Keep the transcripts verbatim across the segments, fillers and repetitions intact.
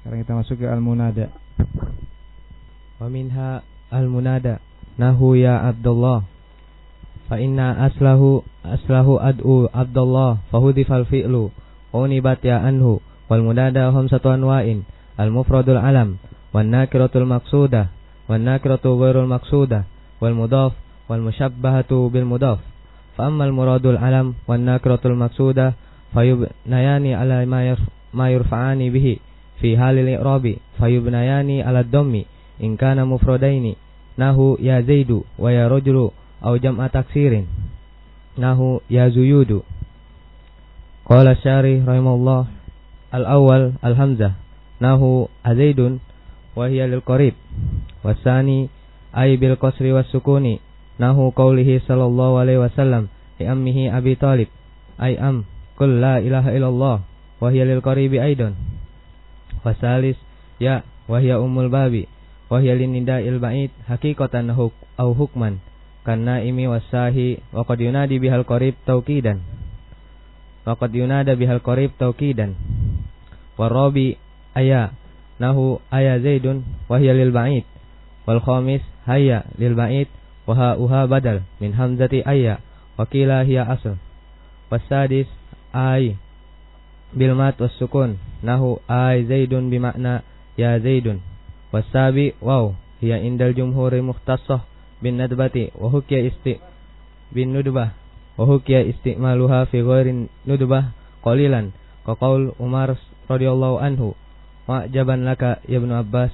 Sekarang kita masuk ke al-munada. Wa minha al-munada nahu ya Abdullah fa inna aslahu aslahu ad'u Abdullah fahudifal fi'lu wa unibat ya anhu wal munada hum satu anwa'in al-mufradul alam wan nakiratul maqsudah wan nakiratu ghairul maqsudah wal mudhaf wal musyabbahatu bil mudhaf fa ammal muradul alam wan nakiratul maqsudah fayubnayani ala ma yurfa'ani bihi fi halil i'rabi fayubnayani ala dhammi in kana mufradaini nahu ya zaidu wa ya rajulu aw jam'a taksirin nahu ya zuyudu. Qala syarih rahimahullah al-awwal al-hamzah nahu azaidun wa hiya lil qarib wasani ay bil qasri was sukuni nahu qaulihi sallallahu alaihi wasallam li ammihi Abi Talib ay am qul la ilaha illallah wa hiya lil qaribi aidan. Wasalis ya wa hiya ummul babi wa hiya lin nida'il ba'id haqiqatan huk au hukman kana imi wasahi wa qad yunadi bihal qarib tauqidan wa qad yunada bihal qarib tauqidan. Warabi aya nahu aya zaidun wa hiya lil ba'id wal khamis hayya lil ba'id wa ha uha badal min hamzati aya wa qila hiya asl. Wasadis ay bil mat was sukun nahu ay zaidun bi makna ya zaidun. Wasabi waw hiya indal jumhuri mukhtassah bin nadbati wa hukiya isti bin nudbah wa hukiya istimaluha fi ghairin nudbah qalilan ka qaul Umar radhiyallahu anhu ma'jaban laka ya ibnu Abbas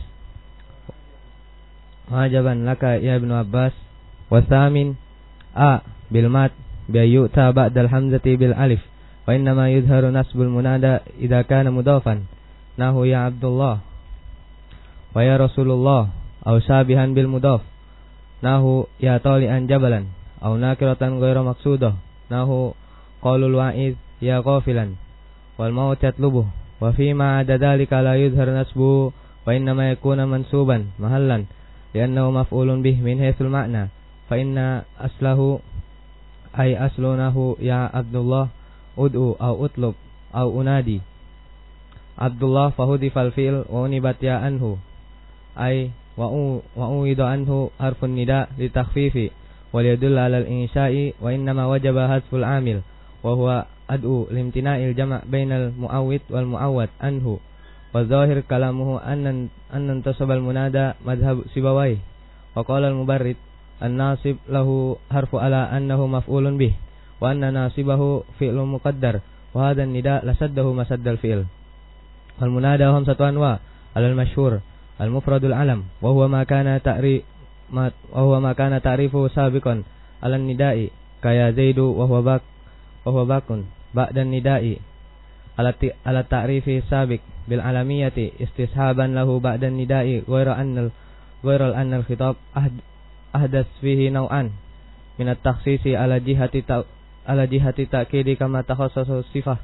ma'jaban laka ya ibnu Abbas. Wasamin a bil mat bi yu'ta ba'dal hamzati bil alif wa innama yudharu nasbul munada idza kana mudhafan nahu ya Abdullah wa ya Rasulullah aw sabihan bil mudhaf nahu ya tali'an jabalan aw nakiratan ghairu maqsudah nahu qaulul wa'iz ya ghafilan wal maut yatlubuh. Wa fi ma ada dzalika la yudhar nasbu wa inna ma yakuna mansuban mahallan li'annahu maf'ulun bih min haitsul ma'na fa inna aslahu ay aslunahu ya Abdullah ud'u aw utlub aw unadi Abdullah fahudifal fi'l wa unibat ya anhu ay wa'u wa'uidu anhu harfun nida li takhfifi wal yadull ala al-insya'i wa innama wajaba hasful amil wa huwa ad'u limtina'il jama' bainal mu'awwid wal mu'awwad anhu wa zahir kalamuhu annan annan tasabal munada madhhab Sibawayh wa qala al-mubarrid an-nasib lahu harfu ala annahu maf'ulun bih wa anna nasibahu fi'lun muqaddar wa hadha an-nida lasaddahu masaddal fi'l. Wal munada hum satu anwa alal masyhur al-mufradul alam wa huwa ma kana ta'ri ma wa huwa ma kana ta'rifu sabiqan alan nida'i kaya zaidu wa huwa bak wa huwa bakun ba'dan nida'i ala ala ta'rifi sabiq bil alamiyati istishaban lahu ba'dan nida'i ghayra annal ghayra annal khitab ahd, ahdas fihi naw'an min at-takhsisi ala jihati ta, ala jihati ta'kidi kama takhassasu sifah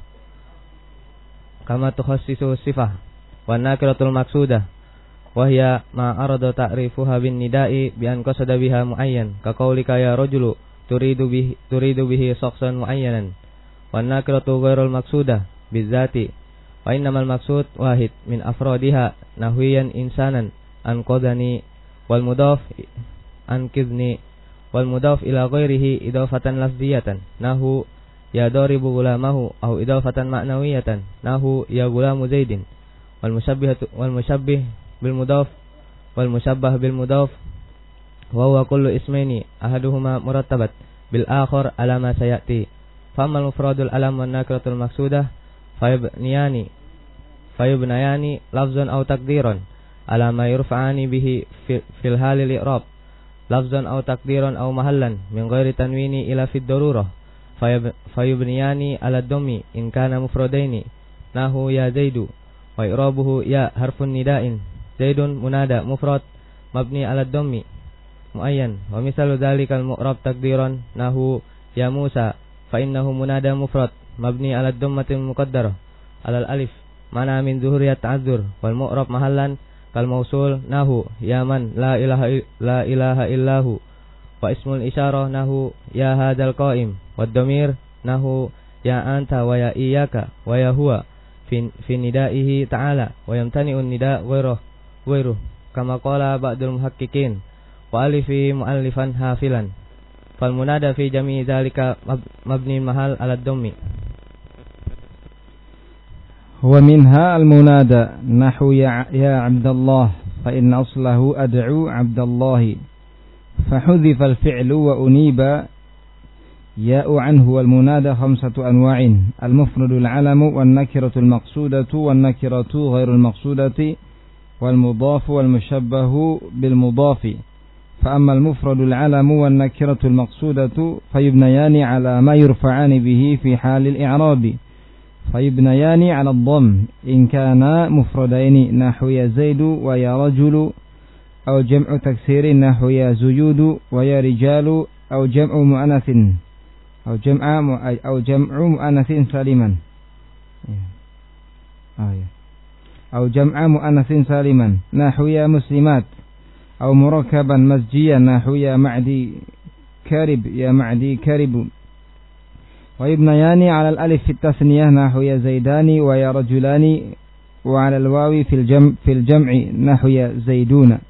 kama takhassisu sifah wa nakiratul maqsudah wahya ma arada ta'rifuha bin nida'i bi an qasada biha muayyan ka qaulika ya rajulu turidu bihi turidu bihi shakhsan muayyanan wan nakiratu ghairul maqsudah bizati wa innamal maqsud wahid min afradiha nahwiyan insanan an qadani wal mudaf an kidni wal mudaf ila ghairihi idafatan lafziyatan nahu ya daribu gulamahu aw idafatan ma'nawiyatan nahu ya gulamu zaidin wal musyabbihatu wal musyabbih bil mudhaf wal musyabbah bil mudhaf wa huwa kullu ismaini ahaduhuma murattabat bil akhar ala ma sayati famal mufradul alam wan nakiratul maqsudah fayubniyani fayubnayani lafzan aw takdiran ala ma yurfa'ani bihi fil halil i'rab lafzan aw takdiran aw mahallan min ghairi tanwini ila fid darurah fayubniyani ala dhammi in kana mufradaini nahu ya zaidu wa i'rabuhu ya harfun nida'in zaidun munada mufrad mabni ala dhammi muayyan wa misalu dzalikal mu'rab takdiran nahu ya Musa fa innahu munada mufrad mabni ala dhammatil muqaddarah alal alif mana min zuhuriyat ta'azzur wal mu'rab mahallan kal mausul nahu ya man la ilaha la ilaha illahu wa ismul isyarah nahu ya hadzal qaim wad dhamir nahu ya anta wa ya iyyaka wa ya huwa fi fi nidaihi ta'ala wa yamtani'u nida' ghairuh ghairuh kama qala ba'dul muhaqqiqin wa alifi mu'allifan hafilan fal munada fi jami'i dzalika mabni mahal ala dhammi wa minha al munada nahu ya ya Abdullah fa inna aslahu ad'u Abdallahi fa hudhifa al fi'lu wa uniba ياء عنه والمنادى خمسة أنواع المفرد العلم والنكرة المقصودة والنكرة غير المقصودة والمضاف والمشبه بالمضاف فأما المفرد العلم والنكرة المقصودة فيبنيان على ما يرفعان به في حال الإعراب فيبنيان على الضم إن كان مفردين نحو يا زيد ويا رجل أو جمع تكسير نحو يا زيود ويا رجال أو جمع مؤنث أو جمع أو جمع مؤنث سالما أو جمع مؤنث سالما نحو يا مسلمات أو مركبا مزجيا نحو يا معدي كارب يا معدي كارب ويبنيان على الألف في التثنية نحو يا زيدان ويا رجلان وعلى الواو في الجمع في الجمع نحو يا زيدون.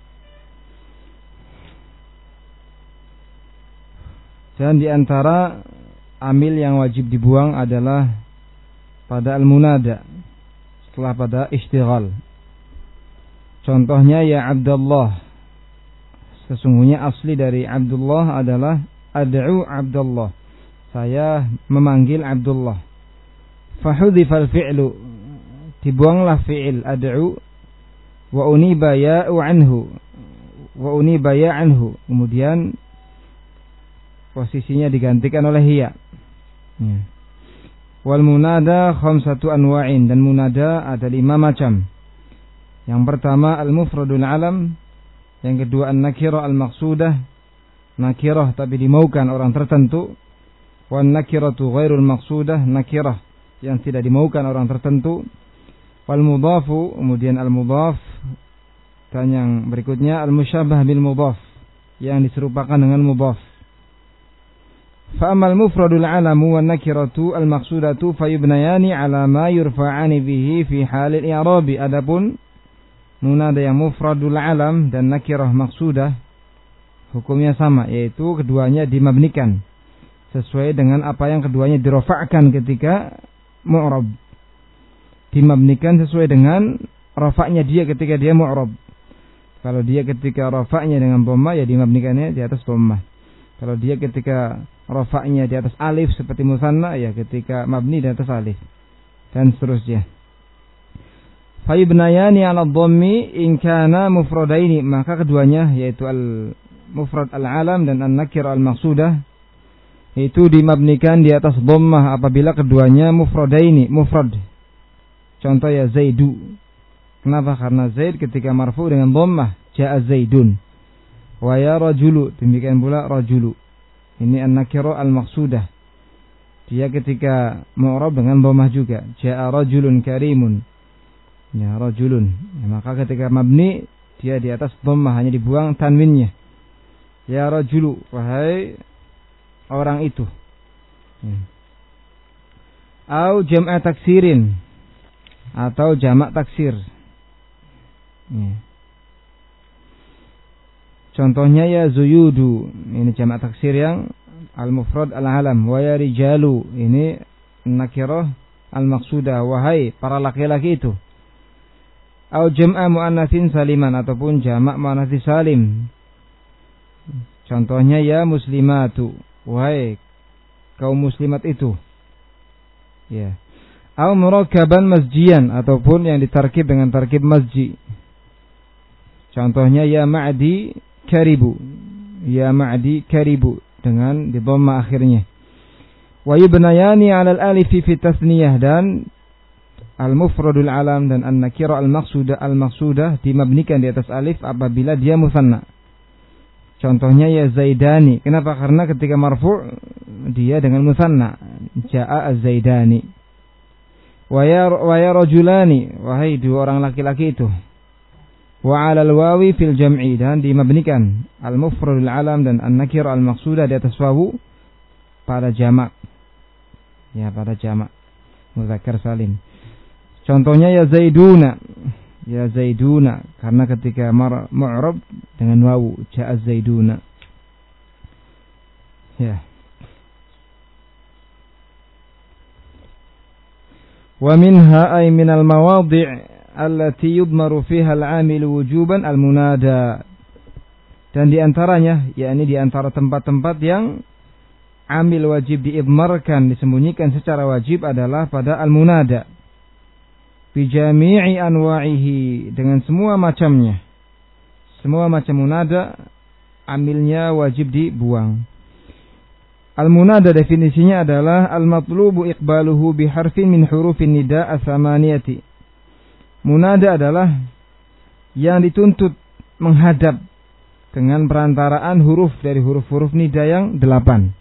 Dan di antara amil yang wajib dibuang adalah pada al-munada setelah pada istighal. Contohnya ya Abdullah. Sesungguhnya asli dari Abdullah adalah ad'u Abdullah. Saya memanggil Abdullah. Fahudhifal fi'lu. Dibuanglah fi'il ad'u wa uniba ya'u anhu. Wa uniba ya anhu. Kemudian posisinya digantikan oleh hiya. Ya. Wal munada khamsatu anwa'in, dan munada ada lima macam. Yang pertama al-mufradul alam, yang kedua an-nakirah al-maqsudah, nakirah tapi dimaukan orang tertentu. Wan nakiratu ghairul maqsudah, nakirah yang tidak dimaukan orang tertentu. Wal mudhafu, kemudian al-mudhaf, dan yang berikutnya al-musyabbah bil mudhaf, yang diserupakan dengan mudhaf. فأما المفرد العلم والنكرة المقصودة فيبنيان على ما يرفعان به في حال الإعراب. Adapun munada yang mufradul alam dan nakirah maqsudah hukumnya sama, yaitu keduanya dimabnikan sesuai dengan apa yang keduanya dirafa'kan ketika mu'rab. Dimabnikan sesuai dengan rafa'nya dia ketika dia mu'rab. Kalau dia ketika rafa'nya dengan dhamma, ya dimabnikannya di atas dhamma. Kalau dia ketika rafa'nya di atas alif seperti musanna, ya ketika mabni di atas alif, dan seterusnya. Fayibnayani 'ala dhammi in kana mufradaini, maka keduanya yaitu al-mufrad al-alam dan an-nakir al-maqsudah itu dimabnikan di atas dhammah apabila keduanya mufradaini, mufrad. Contoh ya Zaidu. Kenapa? Karena Zaid ketika marfu dengan dhammah, ja'a Zaidun. Wa ya rajulu, demikian pula rajulu. Ini an-nakirah al-maqsudah. Dia ketika mu'rab dengan dhammah juga, ja'a rajulun karimun. Ya rajulun. Ya, maka ketika mabni dia di atas dhammah, hanya dibuang tanwinnya. Ya rajulu, wahai orang itu. Ya. Au jam'a taksirin, atau jamak taksir. Ya. Contohnya ya zuyudu, ini jamak taksir yang al-mufrad al-alam. Wa ya rijalu, ini nakirah al-maqsudah, wahai para laki-laki itu. Au jam'a muannatsin saliman, ataupun jamak muannats salim. Contohnya ya muslimatu, wahai kaum muslimat itu. Ya. Au murakkaban masjian, ataupun yang ditarkib dengan tarkib masji. Contohnya ya ma'di karibu, ya ma'di karibu, dengan di dhamma akhirnya. Wa yubnayani 'ala al-alif fi tasniyah, dan al-mufradul alam dan an-nakirah al-maqsudah al-maqsudah dimabnikan di atas alif apabila dia musanna. Contohnya ya zaidani. Kenapa? Karena ketika marfu' dia dengan musanna, ja'a az-zaidani. Wa ya wa ya rajulani, wahai dua orang laki-laki itu. Wa 'alal wawi fil jam'i, dan dimabnikan al-mufradul alam dan an-nakir al-maqsudah di atas wawu pada jamak. Ya, pada jamak mudzakkar salim. Contohnya ya Zaiduna, ya Zaiduna, karena ketika mu'rab dengan wawu, ja'a Zaiduna. Ya. Wa minha ay minal mawadhi' allati yudmaru fiha al-'amil wujuban al-munada. Dan di antaranya, yakni di antara tempat-tempat yang amil wajib diidmarkan, disembunyikan secara wajib adalah pada al-munada. Bi jami'i anwa'ihi, dengan semua macamnya. Semua macam munada amilnya wajib dibuang. Al-munada definisinya adalah al-matlubu iqbaluhu bi harfin min hurufin nida as-samaniyati. Munada adalah yang dituntut menghadap dengan perantaraan huruf dari huruf-huruf nida yang delapan.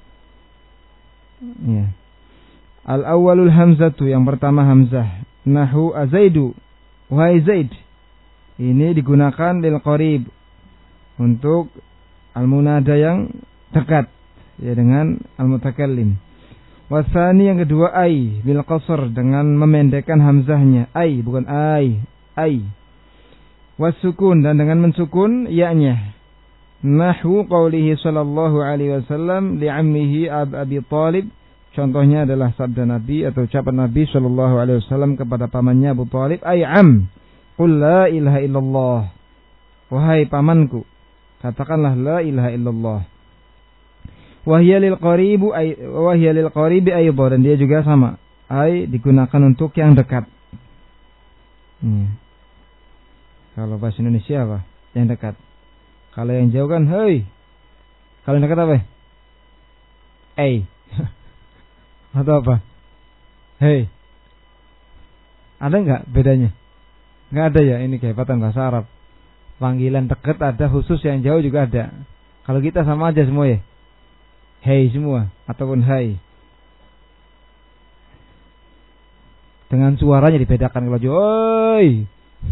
Ya. Al-awwalul hamzatu, yang pertama hamzah. Nahu azaidu, wahai Zaid. Ini digunakan lil qarib, untuk al-munada yang dekat, ya, dengan al-mutakallim. Wasani, yang kedua, ai bil qasr, dengan memendekkan hamzahnya. Ai, bukan ai, ai. Wasukun, dan dengan mensukun ya-nya. Nahwu qaulihi sallallahu alaihi wasallam li'ammihi Abi Thalib. Contohnya adalah sabda Nabi atau ucapan Nabi sallallahu alaihi wasallam kepada pamannya Abu Thalib, "Ai am, qul la ilaha illallah." Wahai pamanku, katakanlah la ilaha illallah. Wa hiya lil qaribi ay wa hiya lil qaribi aidha, dan dia juga sama. Ai digunakan untuk yang dekat. Hmm. Kalau bahasa Indonesia apa? Yang dekat. Kalau yang jauh kan hei. Kalau yang dekat apa? Ei. Atau apa? Hei. Ada enggak bedanya? Enggak ada ya, ini kehebatan bahasa Arab. Panggilan dekat ada, khusus yang jauh juga ada. Kalau kita sama aja semua ya. Hei semua ataupun hai. Dengan suaranya dibedakan, kalau jauh, oi.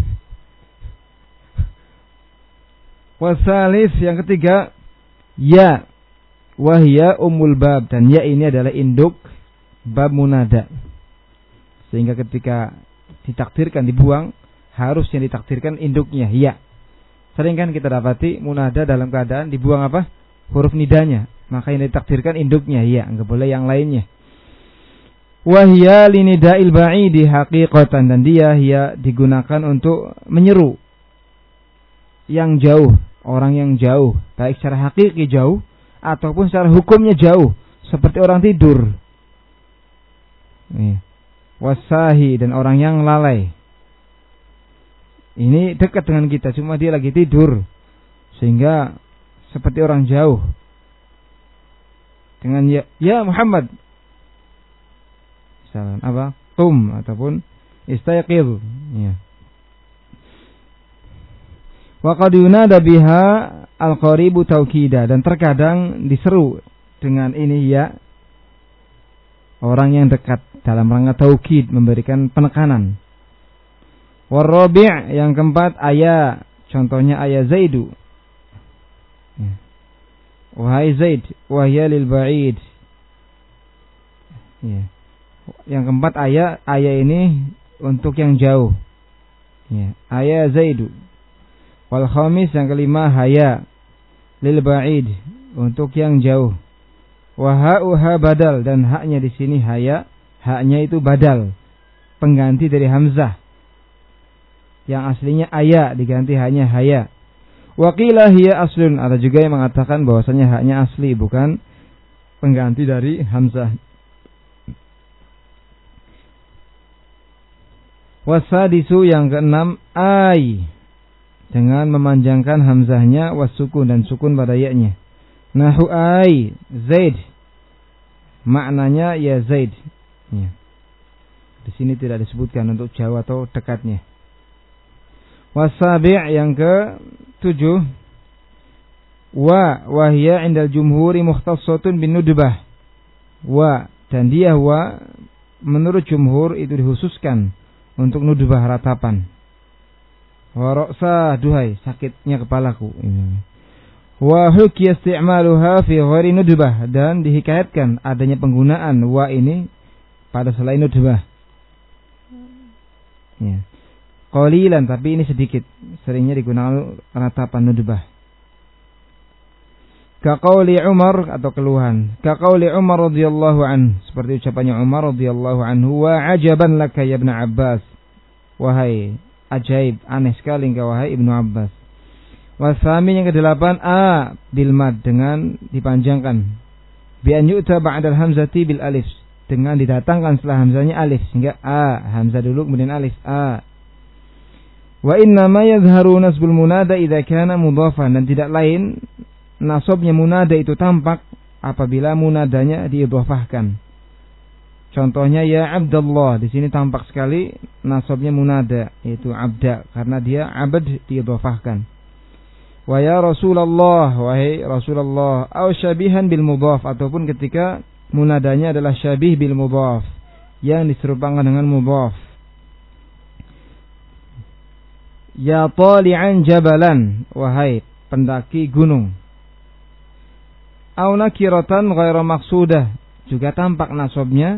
Wasalis, yang ketiga, ya, wahya umul bab, dan ya ini adalah induk bab munada. Sehingga ketika ditakdirkan dibuang, harus yang ditakdirkan induknya ya. Sering kan kita dapati munada dalam keadaan dibuang apa? Huruf nidanya. Maka yang ditakdirkan induknya ya, enggak boleh yang lainnya. Wahya linida'il ba'idi haqiqatan, dan dia ya digunakan untuk menyeru yang jauh, orang yang jauh, baik secara hakiki jauh ataupun secara hukumnya jauh, seperti orang tidur. Nih. Wasahi, dan orang yang lalai. Ini dekat dengan kita, cuma dia lagi tidur, sehingga seperti orang jauh. Dengan ya, ya Muhammad, misalkan apa? Qum ataupun istayqidh. Ya. Wa qad yunada biha al-qaribu taukida, dan terkadang diseru dengan ini ya, orang yang dekat, dalam rangka taukid, memberikan penekanan. Warabi', yang keempat, aya, contohnya aya Zaidu. Ya. Wahai Zaid, wahya lil ba'id. Ya. Yang keempat aya, aya ini untuk yang jauh. Ya. Aya Zaidu. Wal khamis, yang kelima, haya lil ba'id, untuk yang jauh. Wa ha'uha badal, dan haknya di sini haya, haknya itu badal, pengganti dari hamzah. Yang aslinya aya diganti hanya haya. Wa qila hiya aslun, ada juga yang mengatakan bahwasanya haknya asli, bukan pengganti dari hamzah. Wasadisu, yang keenam, ai, dengan memanjangkan hamzahnya, wasukun, dan sukun pada ya-nya. Nahu ai Zaid, maknanya ya Zaid. Ya. Di sini tidak disebutkan untuk jauh atau dekatnya. Wasabi', yang ke tujuh, wa wahya indal jumhuri mukhtassatun bin nudbah. Wa, dan dia wa menurut jumhur itu dikhususkan untuk nudbah, ratapan. Wa ra'sa, duhai sakitnya kepalaku. Wa hukiya isti'maluha fi ghairi nudbah, dan dihikayatkan adanya penggunaan wa ini pada selain nudbah. Ya. Qalilan, tapi ini sedikit. Seringnya digunakan ratapan nudbah. Ka qauli Umar, atau keluhan. Ka qauli Umar radhiyallahu anhu, seperti ucapannya Umar radhiyallahu anhu, wa ajaban laka ya Ibnu Abbas. Wahai ajaib, aneh sekali engkau wahai Ibnu Abbas. Wasami yang kedelapan, a bil mad, dengan dipanjangkan. Bi an yu'ta ba'dal hamzati bil alif, dengan didatangkan setelah hamzanya alif, sehingga a, hamzah dulu kemudian alif, a. Wa inna ma yadhharu nasbul munada idza kana mudhafan, dan tidak lain nasabnya munada itu tampak apabila munadanya diidhafahkan. Contohnya ya Abdullah, di sini tampak sekali nasabnya munada, yaitu abda, karena dia abad diidhafahkan. Wa ya Rasulullah, wahai Rasulullah, aw syabihan bil mudhaf, ataupun ketika munadanya adalah syabih bil mudhaf, yang diserupakan dengan mudhaf. Ya tali'an jabalan, wahai pendaki gunung. Au nakiratan ghairu maqsudah, juga tampak nasabnya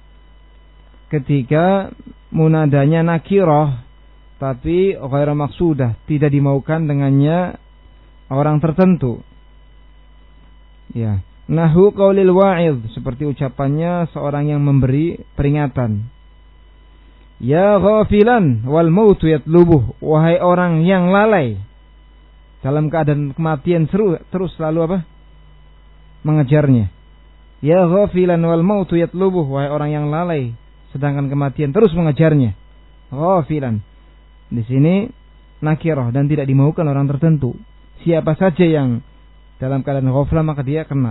ketika munadanya nakirah tapi ghairu maqsudah, tidak dimaukan dengannya orang tertentu. Ya, nahu qaulil wa'idh, seperti ucapannya seorang yang memberi peringatan. Ya ghafilan wal mautu yatlubuh, wahai orang yang lalai dalam keadaan kematian seru, terus selalu apa? Mengejarnya. Ya ghafilan wal mautu yatlubuh, wahai orang yang lalai sedangkan kematian terus mengejarnya. Ghafilan, di sini nakirah dan tidak dimaukan orang tertentu. Siapa saja yang dalam keadaan ghaflah maka dia kena.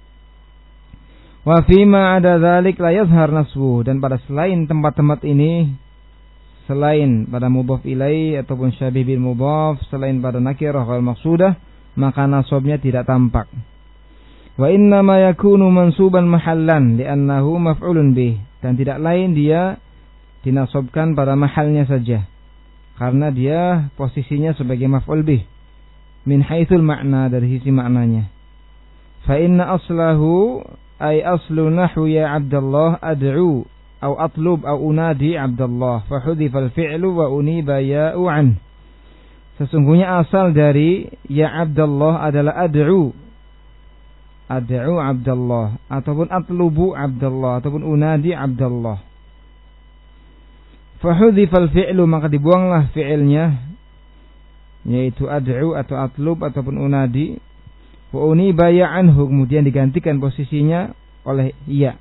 Wa fima ada dzalik la yazhar nasbu, dan pada selain tempat-tempat ini, selain pada mudhaf ilai ataupun syabih bil mudhaf, selain pada nakirah wal maqsudah, maka nasabnya tidak tampak. Wa inna ma yakunu mansuban mahallan li'annahu maf'ulun bih, dan tidak lain dia dinasabkan pada mahalnya saja karena dia posisinya sebagai maf'ul bih min haitsul makna, dari sisi maknanya. Fa inna aslahu ay aslu nahwu ya Abdullah ad'u au atlub au unadi Abdullah fa hudhifa al-fi'lu wa uniba ya'u an. Sesungguhnya asal dari ya Abdullah adalah ad'u, ad'u Abdullah, ataupun atlubu Abdullah, ataupun unadi Abdullah. Fa hudhifa al-fi'lu, maka dibuanglah fi'ilnya, yaitu ad'u atau atlub ataupun unadi. Wa uniba ya anhu, kemudian digantikan posisinya oleh ya.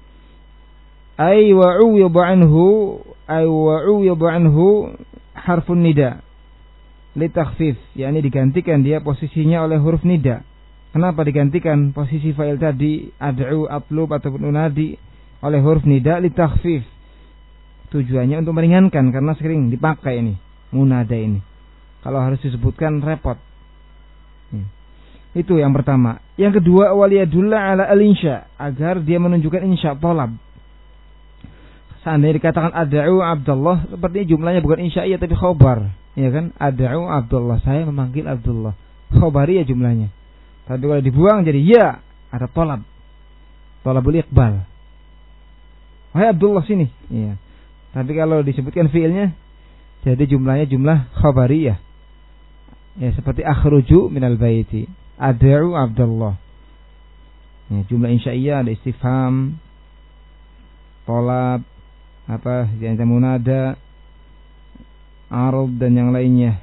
Ay wa uwida anhu, ay wa uwida anhu harfun nida li takhfif, yakni digantikan dia posisinya oleh huruf nida. Kenapa digantikan posisi fa'il tadi ad'u, atlub ataupun unadi oleh huruf nida? Li takhfif, tujuannya untuk meringankan, karena sering dipakai ini munada ini. Kalau harus disebutkan repot. Hmm. Itu yang pertama. Yang kedua, waliyadulla ala al-insya, agar dia menunjukkan insya talab. Seandainya dikatakan ad'u Abdullah, sepertinya jumlahnya bukan insya'iyah tapi khobar, ya kan? Ad'u Abdullah, saya memanggil Abdullah, khobariyah jumlahnya. Tapi kalau dibuang jadi ya, ada talab, talabul iqbal. Wahai Abdullah sini, iya. Tapi kalau disebutkan fiilnya, jadi jumlahnya jumlah khabariyah. Ya, seperti akhruju minal baiti, ad'u Abdullah. Ya, jumlah insya'iyah ada istifham, talab, apa, yang munada, arad dan yang lainnya.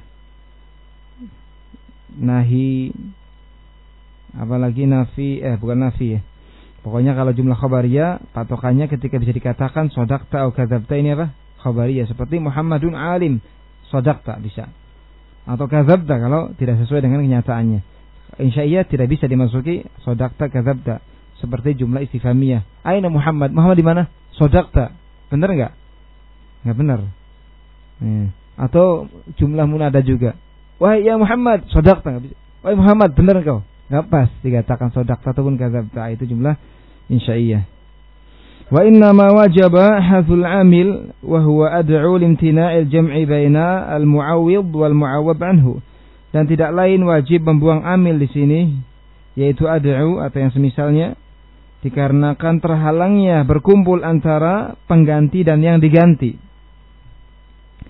Nahi, apalagi nafi, eh bukan nafi ya. Pokoknya kalau jumlah khabariyah, patokannya ketika bisa dikatakan sodakta atau kadzabta, ini apa? Khabariyah. Seperti Muhammadun alim, sodakta bisa. Atau kadzabta kalau tidak sesuai dengan kenyataannya. Insya'iyah tidak bisa dimasuki sodakta, kadzabta. Seperti jumlah istifhamiyah. Aina Muhammad? Muhammad di mana? Sodakta. Benar enggak? Enggak benar. Hmm. Atau jumlah munada juga. Wahai ya Muhammad, sodakta, enggak bisa. Wahai Muhammad, benar engkau? Enggak pas dikatakan sodakta ataupun kadzabta, itu jumlah insya'iyah. Wa inna ma wajaba hadzul amil wa huwa ad'u limtina'il jam'i baina al-mu'awwid wal mu'awwab anhu. Dan tidak lain wajib membuang amil di sini, yaitu ad'u atau yang semisalnya, dikarenakan terhalangnya berkumpul antara pengganti dan yang diganti.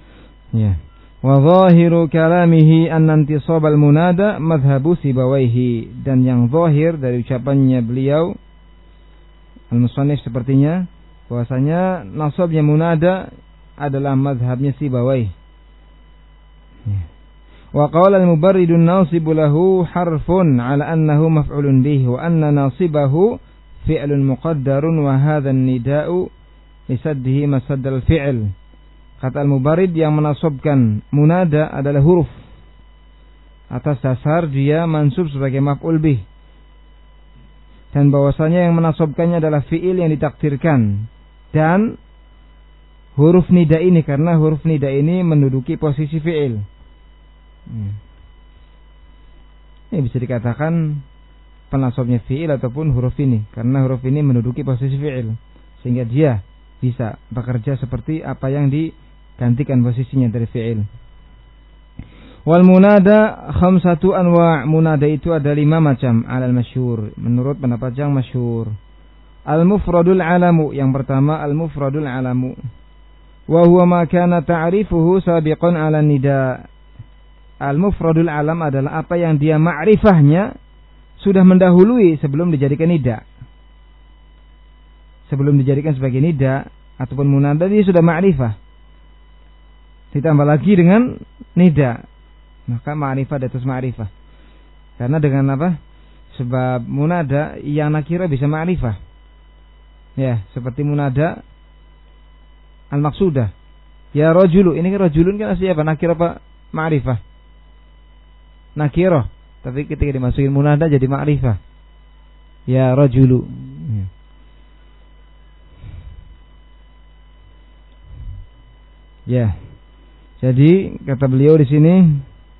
Ya. Wa zahiru kalamihi anna intisab al-munada madhhabu Sibawaihi, dan yang zahir dari ucapannya beliau al-musannif sepertinya bahwasanya nasabnya munada adalah madhabnya Sibawaihi. Ya. Wa qala al-mubarridun nasibu lahu harfun ala annahu maf'ulun bih wa anna nasibahu fi'lun muqaddarun wa hadha an-nida'u lisaddihi masaddal fi'l. Kata al-mubarrid, yang menasabkan munada adalah huruf atas dasar dia mansub sebagai maf'ul bih, dan bahwasanya yang menasabkannya adalah fi'il yang ditakdirkan dan huruf nida ini, karena huruf nida ini menduduki posisi fi'il. Ini bisa dikatakan penasabnya fi'il ataupun huruf ini, karena huruf ini menduduki posisi fi'il, sehingga dia bisa bekerja seperti apa yang digantikan posisinya dari fi'il. Wal munada khamsatu anwa', munada itu ada lima macam, alal masyhur, menurut pendapat yang masyhur. Al mufradul alamu, yang pertama al mufradul alamu, wa huwa ma kana ta'rifuhu sabiqan ala nida. Al mufradul alam adalah apa yang dia ma'rifahnya sudah mendahului sebelum dijadikan nida. Sebelum dijadikan sebagai nida ataupun munada, dia sudah ma'rifah, ditambah lagi dengan nida, maka ma'rifah di atas ma'rifah. Karena dengan apa? Sebab munada yang nakira bisa ma'rifah. Ya, seperti munada al-maqsudah. Ya rajulu, ini kan rajulun kan aslinya apa? Nakira apa? Ma'rifah. Nakira, tapi ketika dimasukin munada jadi ma'rifah. Ya rajulu. Ya. Ya. Jadi kata beliau di sini,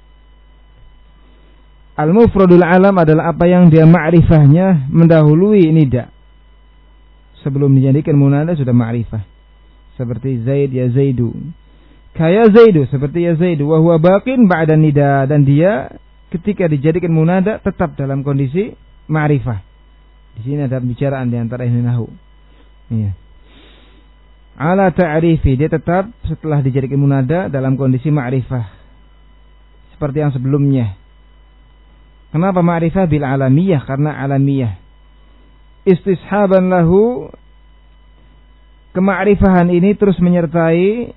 al-mufradul alam adalah apa yang dia ma'rifahnya mendahului nida. Sebelum dijadikan munada sudah ma'rifah. Seperti Zaid ya Zaidu. Kaya Zaidu, seperti ya Zaidu, wa huwa baqin ba'da nida, dan dia ketika dijadikan munada tetap dalam kondisi ma'rifah. Di sini ada pembicaraan di antara ahli nahwu. Iya. Ala ta'rifi, dia tetap setelah dijadikan munada dalam kondisi ma'rifah seperti yang sebelumnya. Kenapa ma'rifah bil alamiyah? Karena alamiyah. Istishaban lahu, kema'rifahan ini terus menyertai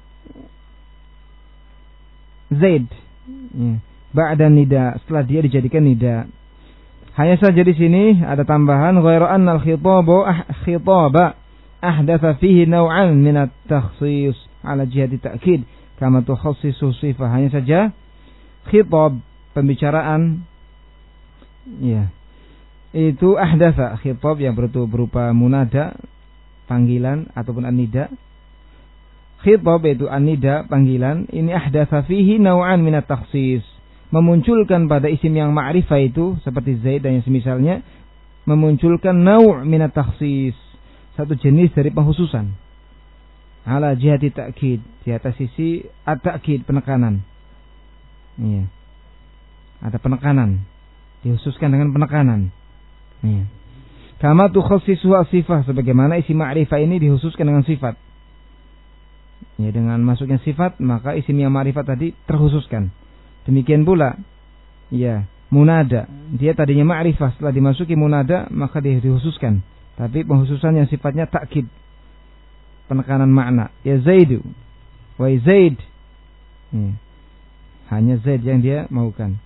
Zaid ya, ba'da nida, setelah dia dijadikan nida. Hanya saja di sini ada tambahan, ghairu anna al-khitaba ah, khitaba ahdatha fihi naw'an min at-takhsis ala jihati ta'kid kama tukhassisu sifah. Hanya saja khitab, pembicaraan ya, itu ahdatha, khitab yang berupa munada, panggilan ataupun an-nida. Khitab itu an-nida, panggilan, ini ahdatha fihi naw'an min at-takhsis, memunculkan pada isim yang ma'rifah itu seperti Zaid dan yang semisalnya, memunculkan naw' min at-takhsis, satu jenis dari penghususan. Ala jihati ta'kid, di atas sisi at-ta'kid, penekanan. Iya. Ada penekanan, dikhususkan dengan penekanan. Iya. Kama tukhassisu sifah, sebagaimana isim ma'rifah ini dikhususkan dengan sifat. Ya, dengan masuknya sifat maka isim yang ma'rifat tadi terkhususkan. Demikian pula ya, munada, dia tadinya ma'rifah, setelah dimasuki munada maka dia dikhususkan. Tapi penghususan yang sifatnya takkid, penekanan makna. Ya Zaidu, wa Zaid. Ya. Hanya Zaid yang dia maukan.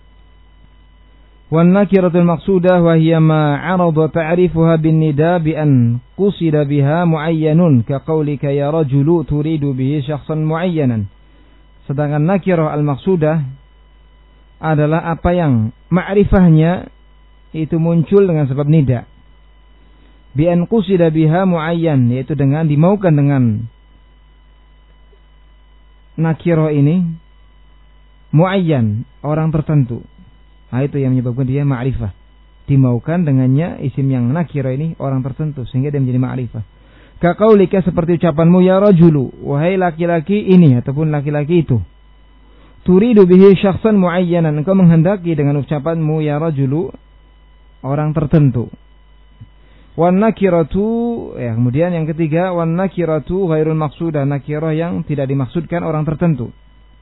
Wan nakiratul maqsudah wa hiya ma 'arada ta'rifuha bin nida bi an qusida biha muayyanun ka qaulika ya rajulu turidu bihi syakhsan muayyanan. Sedangkan nakirah al-maqsudah adalah apa yang ma'rifahnya itu muncul dengan sebab nida. Bi an qusida biha muayyan, yaitu dengan dimaukan dengan nakirah ini muayyan, orang tertentu. Nah, itu yang menyebabkan dia ma'rifah. Dimaukan dengannya isim yang nakirah ini orang tertentu, sehingga dia menjadi ma'rifah. Ka qaulika, seperti ucapanmu ya rajulu, wahai laki-laki ini ataupun laki-laki itu. Turidu bihi syakhsan muayyanan, engkau menghendaki dengan ucapanmu ya rajulu orang tertentu. Wan nakiratu, ya, kemudian yang ketiga, wan nakiratu ghairul maqsudah, nakirah yang tidak dimaksudkan orang tertentu.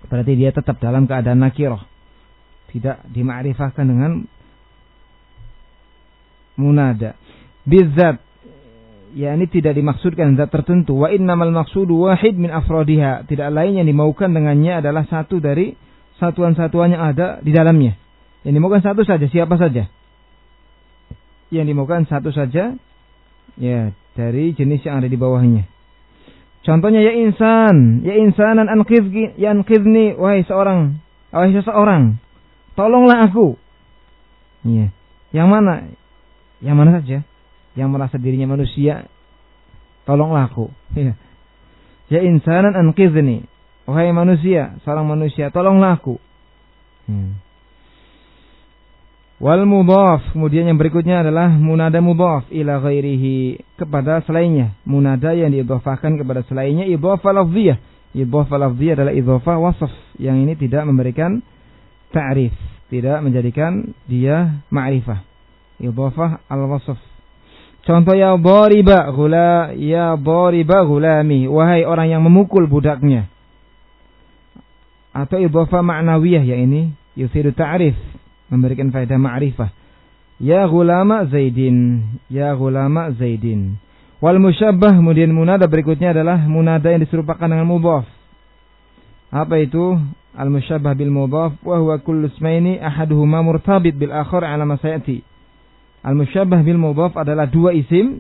Berarti dia tetap dalam keadaan nakirah, tidak dimakrifahkan dengan munada. Bizat, ya ini tidak dimaksudkan zat tertentu. Wa innamal maqsudu wahid min afrodiha, tidak lain yang dimaukan dengannya adalah satu dari satuan-satuan yang ada di dalamnya. Yang dimaukan satu saja, siapa saja? Yang dimaukan satu saja, ya dari jenis yang ada di bawahnya. Contohnya ya insan, ya insanan anqidhni, ya anqidhni, wahai seorang, wahai seseorang, tolonglah aku. Ya. Yang mana? Yang mana saja? Yang merasa dirinya manusia, tolonglah aku. Ya, ya insanan anqidhni, wahai manusia, seorang manusia, tolonglah aku. Hmm. Wal mudhaf, kemudian yang berikutnya adalah munada mudhaf ila ghairihi, kepada selainnya. Munada yang diidhafahkan kepada selainnya, idhafah lafziyah. Idhafah lafziyah adalah idhafah wasf, yang ini tidak memberikan ta'rif, tidak menjadikan dia ma'rifah. Idhafah al-wasf. Contoh ya dhariba gula, ya dhariba gulami, wahai orang yang memukul budaknya. Atau idhafah ma'nawiyah, yang ini yufidu ta'rif, memberikan faedah ma'rifah. Ya gulama Zaidin, ya gulama Zaidin. Wal musyabbah, kemudian munada berikutnya adalah munada yang diserupakan dengan mudhaf. Apa itu? Al musyabbah bil mudhaf wa huwa kullu ismaini ahaduhuma murtabit bil akhar ala ma sayati. Al musyabbah bil mudhaf adalah dua isim,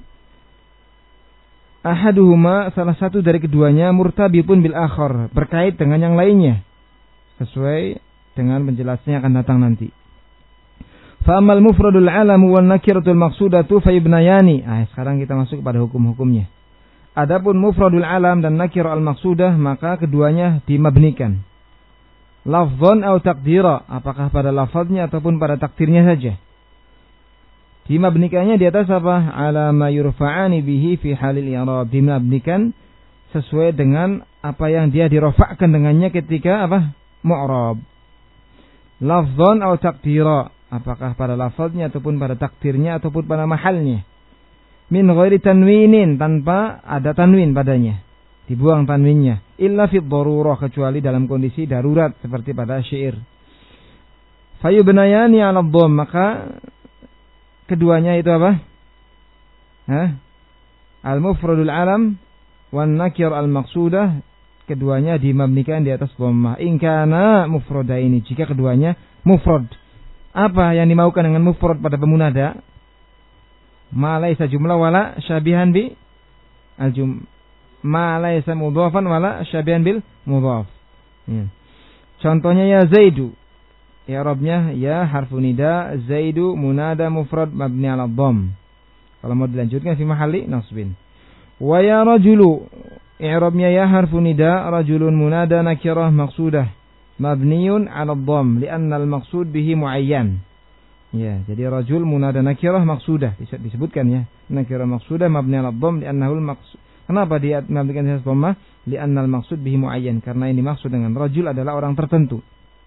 ahaduhuma salah satu dari keduanya, murtabitun bil akhar, berkait dengan yang lainnya, sesuai dengan penjelasannya akan datang nanti. Fa'amal mufradul alam wal nakiratul maqsudatu fayubnayani. Ah, sekarang kita masuk pada hukum-hukumnya. Adapun mufradul alam dan nakirah al maqsudah, maka keduanya dimabnikan. Lafzan atau takdira, apakah pada lafaznya ataupun pada takdirnya saja. Dimabnikannya di atas apa? Ala ma yurfa'ani bihi fi halil i'rab. Dimabnikan sesuai dengan apa yang dia dirofakkan dengannya ketika apa? Mu'rab. Lafzan atau takdira, apakah pada lafaznya ataupun pada takdirnya ataupun pada mahalnya. Min ghairi tanwinin, tanpa ada tanwin padanya, dibuang tanwinnya. Illa fi darurah, kecuali dalam kondisi darurat seperti pada syair. Fayubnayani 'ala dhamm, maka keduanya itu apa? Hah? Al-mufradul alam wan nakir al-maqsudah, keduanya dimabnikan di atas dhammah. In kana mufradaini, jika keduanya mufrad. Apa yang dimaukan dengan mufrad pada pemunada? Ma laisa jumlah wala syabihan bi al-jum. Ma laisa mudhafan wala syabihan bil mudhaf. Ya. Contohnya ya Zaidu. I'rabnya ya harfu nida, Zaidu munada mufrad mabni 'ala dhamm. Kalau mau dilanjutkan fi mahalli nasbin. Wa ya rajulu, i'rabnya ya harfu nida, rajulun munada nakirah maqsudah mabniun 'ala dhamm li'anna al-maqsud bihi muayyan. Ya, jadi rajul munada nakirah maqsudah disebutkan ya. Nakirah maqsudah mabni 'ala dhamm li'annahu al-maqsud. Kenapa dia mengabdikan atas dhammah? Li'anna al-maqsud bihi muayyan, karena yang dimaksud dengan rajul adalah orang tertentu.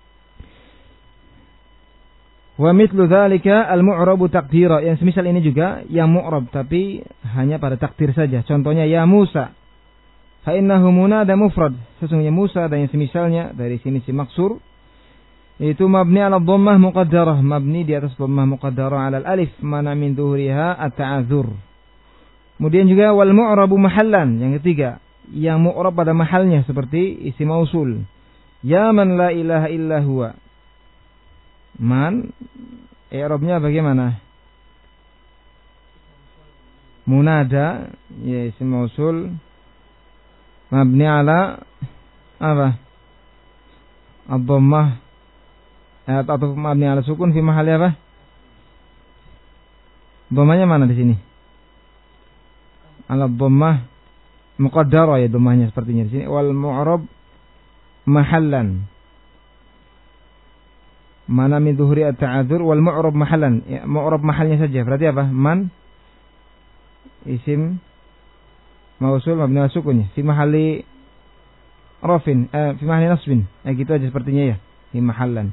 Wa mithlu dzalika al-mu'rabu taqdira, yang semisal ini juga yang mu'rab tapi hanya pada takdir saja. Contohnya ya Musa, fa innahu munada mufrad, sesungguhnya Musa dan yang semisalnya dari sini si maksur itu mabni 'ala dhammah muqaddarah, mabni di atas dhammah muqaddarah 'ala al-alif, mana min dhuhriha at-ta'adzur. Kemudian juga wal mu'rabu mahallan, yang ketiga yang mu'rab pada mahalnya seperti isim mausul. Ya man la ilaha illa huwa. Man, i'rabnya bagaimana? Munada, ya isim mausul mabni ala apa? Ad-dhammah atau mabni ala sukun fi mahalli apa? Dhammahnya mana di sini? Ala dhammah muqaddara, ya dhammahnya sepertinya di sini. Wal mu'rab mahallan. Mana min dhuhri at-ta'adzur wal mu'rab mahallan. Ya, mu'rab mahalnya saja. Berarti apa? Man isim mausul mabni ala sukun, fi mahalli rafin, eh, fi mahalli nasbin. Eh, gitu aja sepertinya ya. Fi mahallan.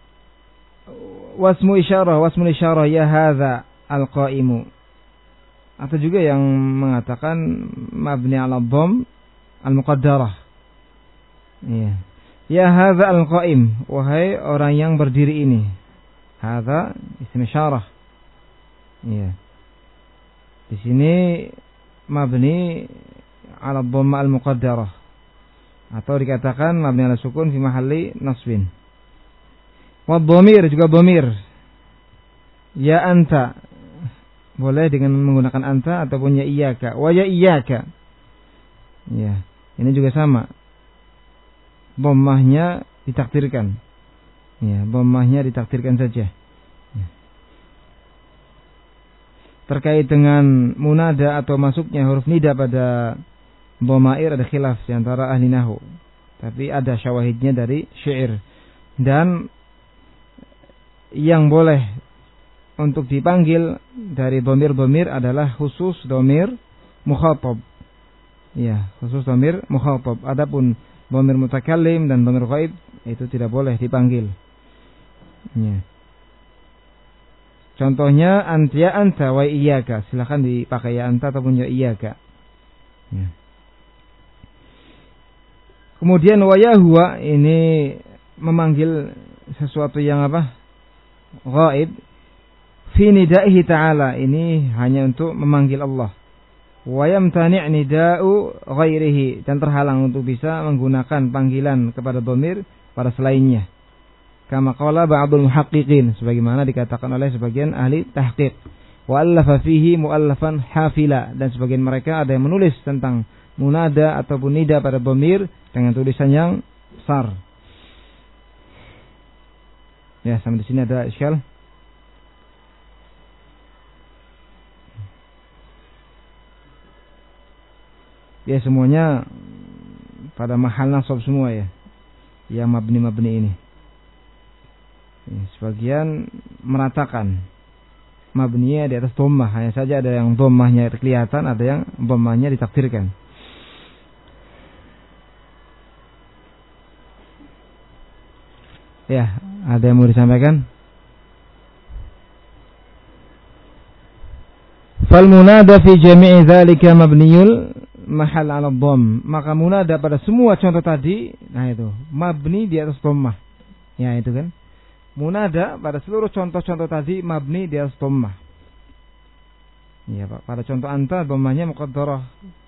Wasmu isyarah, wasmu isyarah ya hadza al-qa'imu. atau juga yang mengatakan mabni ala dhamm al-muqaddarah. Iya. Ya hadza al-qa'im, wahai orang yang berdiri ini. Hadza isim isyarah. Iya. Di sini mabni ala dhamm al-muqaddarah atau dikatakan mabni ala sukun fi mahalli nasbin. Wa dhamir juga dhamir. Ya anta, boleh dengan menggunakan anta ataupun ya iyyaka. Wa ya iyyaka. Ya, ini juga sama. Dhammahnya ditakdirkan. Ya, dhammahnya ditakdirkan saja. Ya. Terkait dengan munada atau masuknya huruf nida pada dhamair ada khilaf di antara ahli nahwu. Tapi ada syawahidnya dari syair. Dan yang boleh untuk dipanggil dari dhamir-dhamir adalah khusus dhamir mukhatab. Ya, khusus dhamir mukhatab. Adapun dhamir mutakallim dan dhamir ghaib itu tidak boleh dipanggil. Ya. Contohnya anta ya anta wa iyyaka. Silakan dipakai ya anta ataupun ya iyyaka. Ya. Kemudian wa ya huwa ini memanggil sesuatu yang apa? Ghaib. Fi nidaihi ta'ala, ini hanya untuk memanggil Allah. Wa yamtani' nida'u ghairihi, dan terhalang untuk bisa menggunakan panggilan kepada dhamir pada selainnya. Kama qala ba'dul muhaqqiqin, sebagaimana dikatakan oleh sebagian ahli tahqiq. Wa allafa fihi muallafan hafila, dan sebagian mereka ada yang menulis tentang munada ataupun nida pada dhamir dengan tulisan yang besar. Ya, sampai di sini ada isyal. Ya, semuanya pada mahal nasab semua ya. Yang mabni-mabni ini. Ya, sebagian meratakan mabninya di atas dhammah, hanya saja ada yang dhammahnya kelihatan, ada yang dhammahnya ditakdirkan. Ya, ada yang mau disampaikan? Fal munada fi jami'i dzalika mabniyul mahal 'ala dhamm. Maka munada pada semua contoh tadi, nah itu, mabni di atas dhammah. Ya, itu kan. Munada pada seluruh contoh-contoh tadi mabni di atas dhammah. Ya, Pak. Pada contoh anta dhammahnya muqaddarah.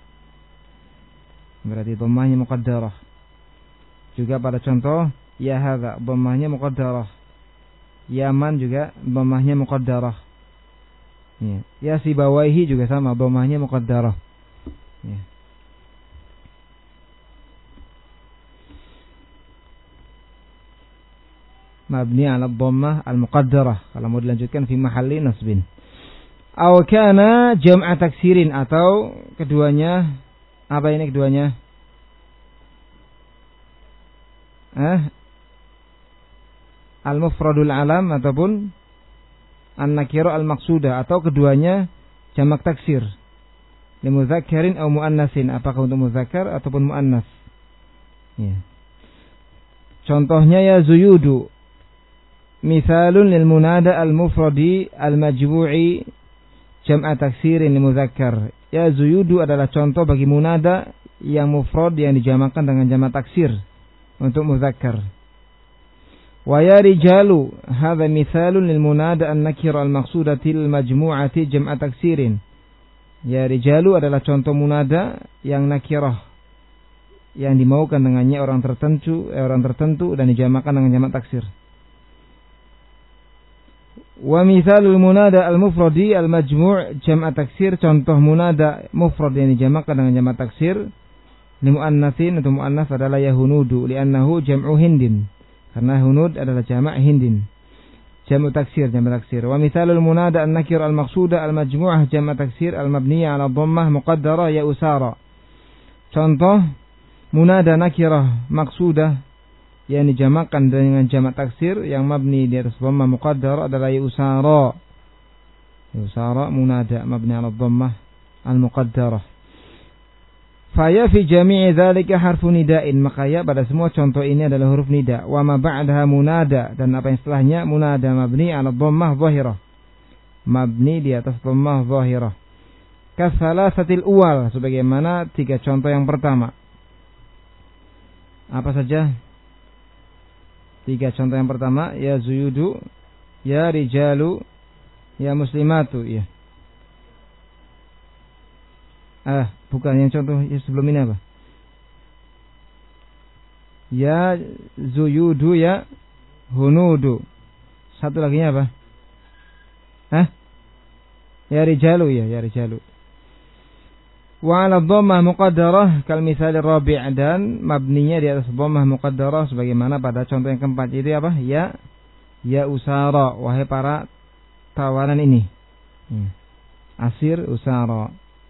Berarti dhammahnya muqaddarah. Juga pada contoh ya hadza dhammahnya muqaddarah. Yaman juga dhammahnya muqaddarah. Ya, ya sibawaihi juga sama, dhammahnya muqaddarah. Ya. Mabni ala dhammah al-muqaddarah. Kalau mau dilanjutkan fi mahalli nasbin. Aw kana jam'a taksirin, atau keduanya apa ini keduanya? Eh? Al-mufradul alam ataupun an-nakira al-maqsudah, atau keduanya jamak taksir. Li mudzakkarin atau muannasin, apakah untuk muzakkar ataupun muannas. Ya. Contohnya ya zuyudu. Misalun lil munada al-mufradi al-majmu'i jam'a taksirin li muzakkar. Ya zuyudu adalah contoh bagi munada yang mufrad yang dijamakkan dengan jamak taksir untuk muzakkar. Wa ya rijalu, hadha mithalun lil munada an-nakira al-maqsudati al-majmu'ati jam'a taksirin. Ya rijalu adalah contoh munada yang nakirah yang dimaukan dengannya orang tertentu, eh, orang tertentu dan dijamakkan dengan jamak taksir. Wa mithalul munada al-mufradi al-majmu' jam'a taksir, contoh munada mufrad yang dijamakkan dengan jamak taksir li muannatsin, untuk muannas adalah ya hunudu li'annahu jam'u hindin. Karena hunud adalah jamak hindin. Jamak taksir, jamak taksir. Wa mithalul munada an-nakir al-maqsuda al-majmu'ah jamak taksir al-mabniyah 'ala dhammah muqaddarah ya usara. Contoh munada nakirah maqsudah yang dijamakkan dengan jamak taksir yang mabni di atas dhammah muqaddarah adalah ya usara. Ya usara munada mabni 'ala dhammah al-muqaddarah. Faya fi jami'i dzalika harfu nida'in, maka ya pada semua contoh ini adalah huruf nida. Wa ma ba'daha munada, dan apa yang setelahnya munada mabni 'ala dhammah dhahirah, mabni di atas dhammah dhahirah. kasalasatil uwal, sebagaimana tiga contoh yang pertama. Apa saja? Tiga contoh yang pertama, ya zuyudu, ya rijalu, ya muslimatu, ya. Ah, bukan yang contoh yang sebelum ini apa? Ya zuyudu, ya hunudu. Satu lagi apa? Hah? Ya rijalu, ya, ya rijalu. Wa 'ala dhammah muqaddarah kal misal rabi' dan mabninya di atas dhammah muqaddarah sebagaimana pada contoh yang keempat, itu apa? Ya ya usara, wahai para tawanan ini. Hmm. Asir usara.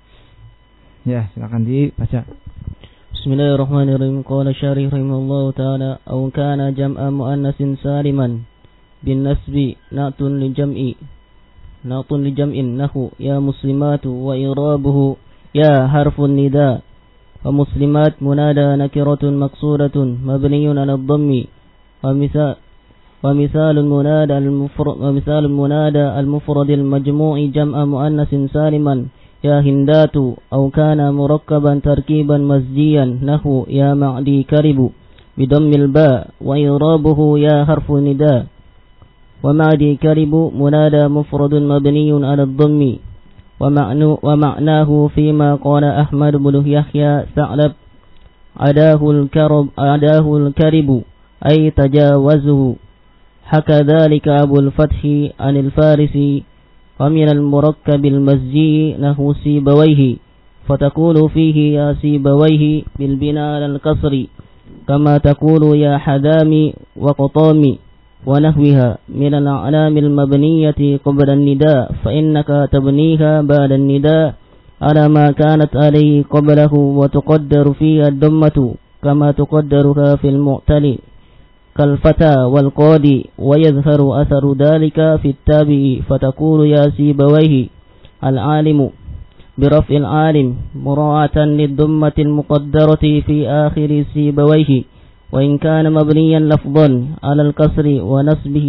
Ya, silakan dibaca. Bismillahirrahmanirrahim. Qala syarih rahimahullahu ta'ala, aw kana jam'a muannasin saliman bin nasbi na'tun li jam'i na'tun li jam'in nahu ya muslimatu wa irabuhu ya harfun nida wa muslimat munada nakiratun maqsudatun mabniyun 'ala ad-dhammi wa misal wa misalun munada al-mufrad wa misalun munada al-mufrad al-majmu'i jam'a muannasin saliman ya hindatu aw kana murakkaban tarkiban mazjiyan nahu ya ma'di karibu bidammil ba wa irabuhu ya harfun nida wa ma'di karibu munada mufradun mabniyun 'ala ad-dhammi ومعناه فيما قال أحمد بن يحيى ثعلب عداه الكرب عداه الكرب أي تجاوزه. حكى ذلك أبو الفتح عن الفارسي ومن المركب المزجي له سيبويه فتقول فيه يا سيبويه بالبناء على الكسر كما تقول يا حذامي وقطامي ونحوها من الأعلام المبنية قبل النداء فإنك تبنيها بعد النداء على ما كانت عليه قبله وتقدر فيها الدمة كما تقدرها في المعتل كالفتى والقاضي ويظهر أثر ذلك في التابع فتقول يا سيبويه العالم برفع العالم مراعاة للدمة المقدرة في آخر سيبويه وإن كان مبنيا لفظا على الكسر ونصبه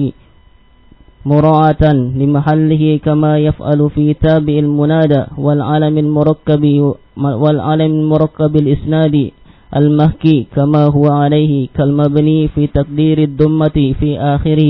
مراعاة لمحله كما يفعل في تابع المنادى والعلم المركب والعلم المركب الإسناد المحكي كما هو عليه كالمبني في تقدير الدمة في آخره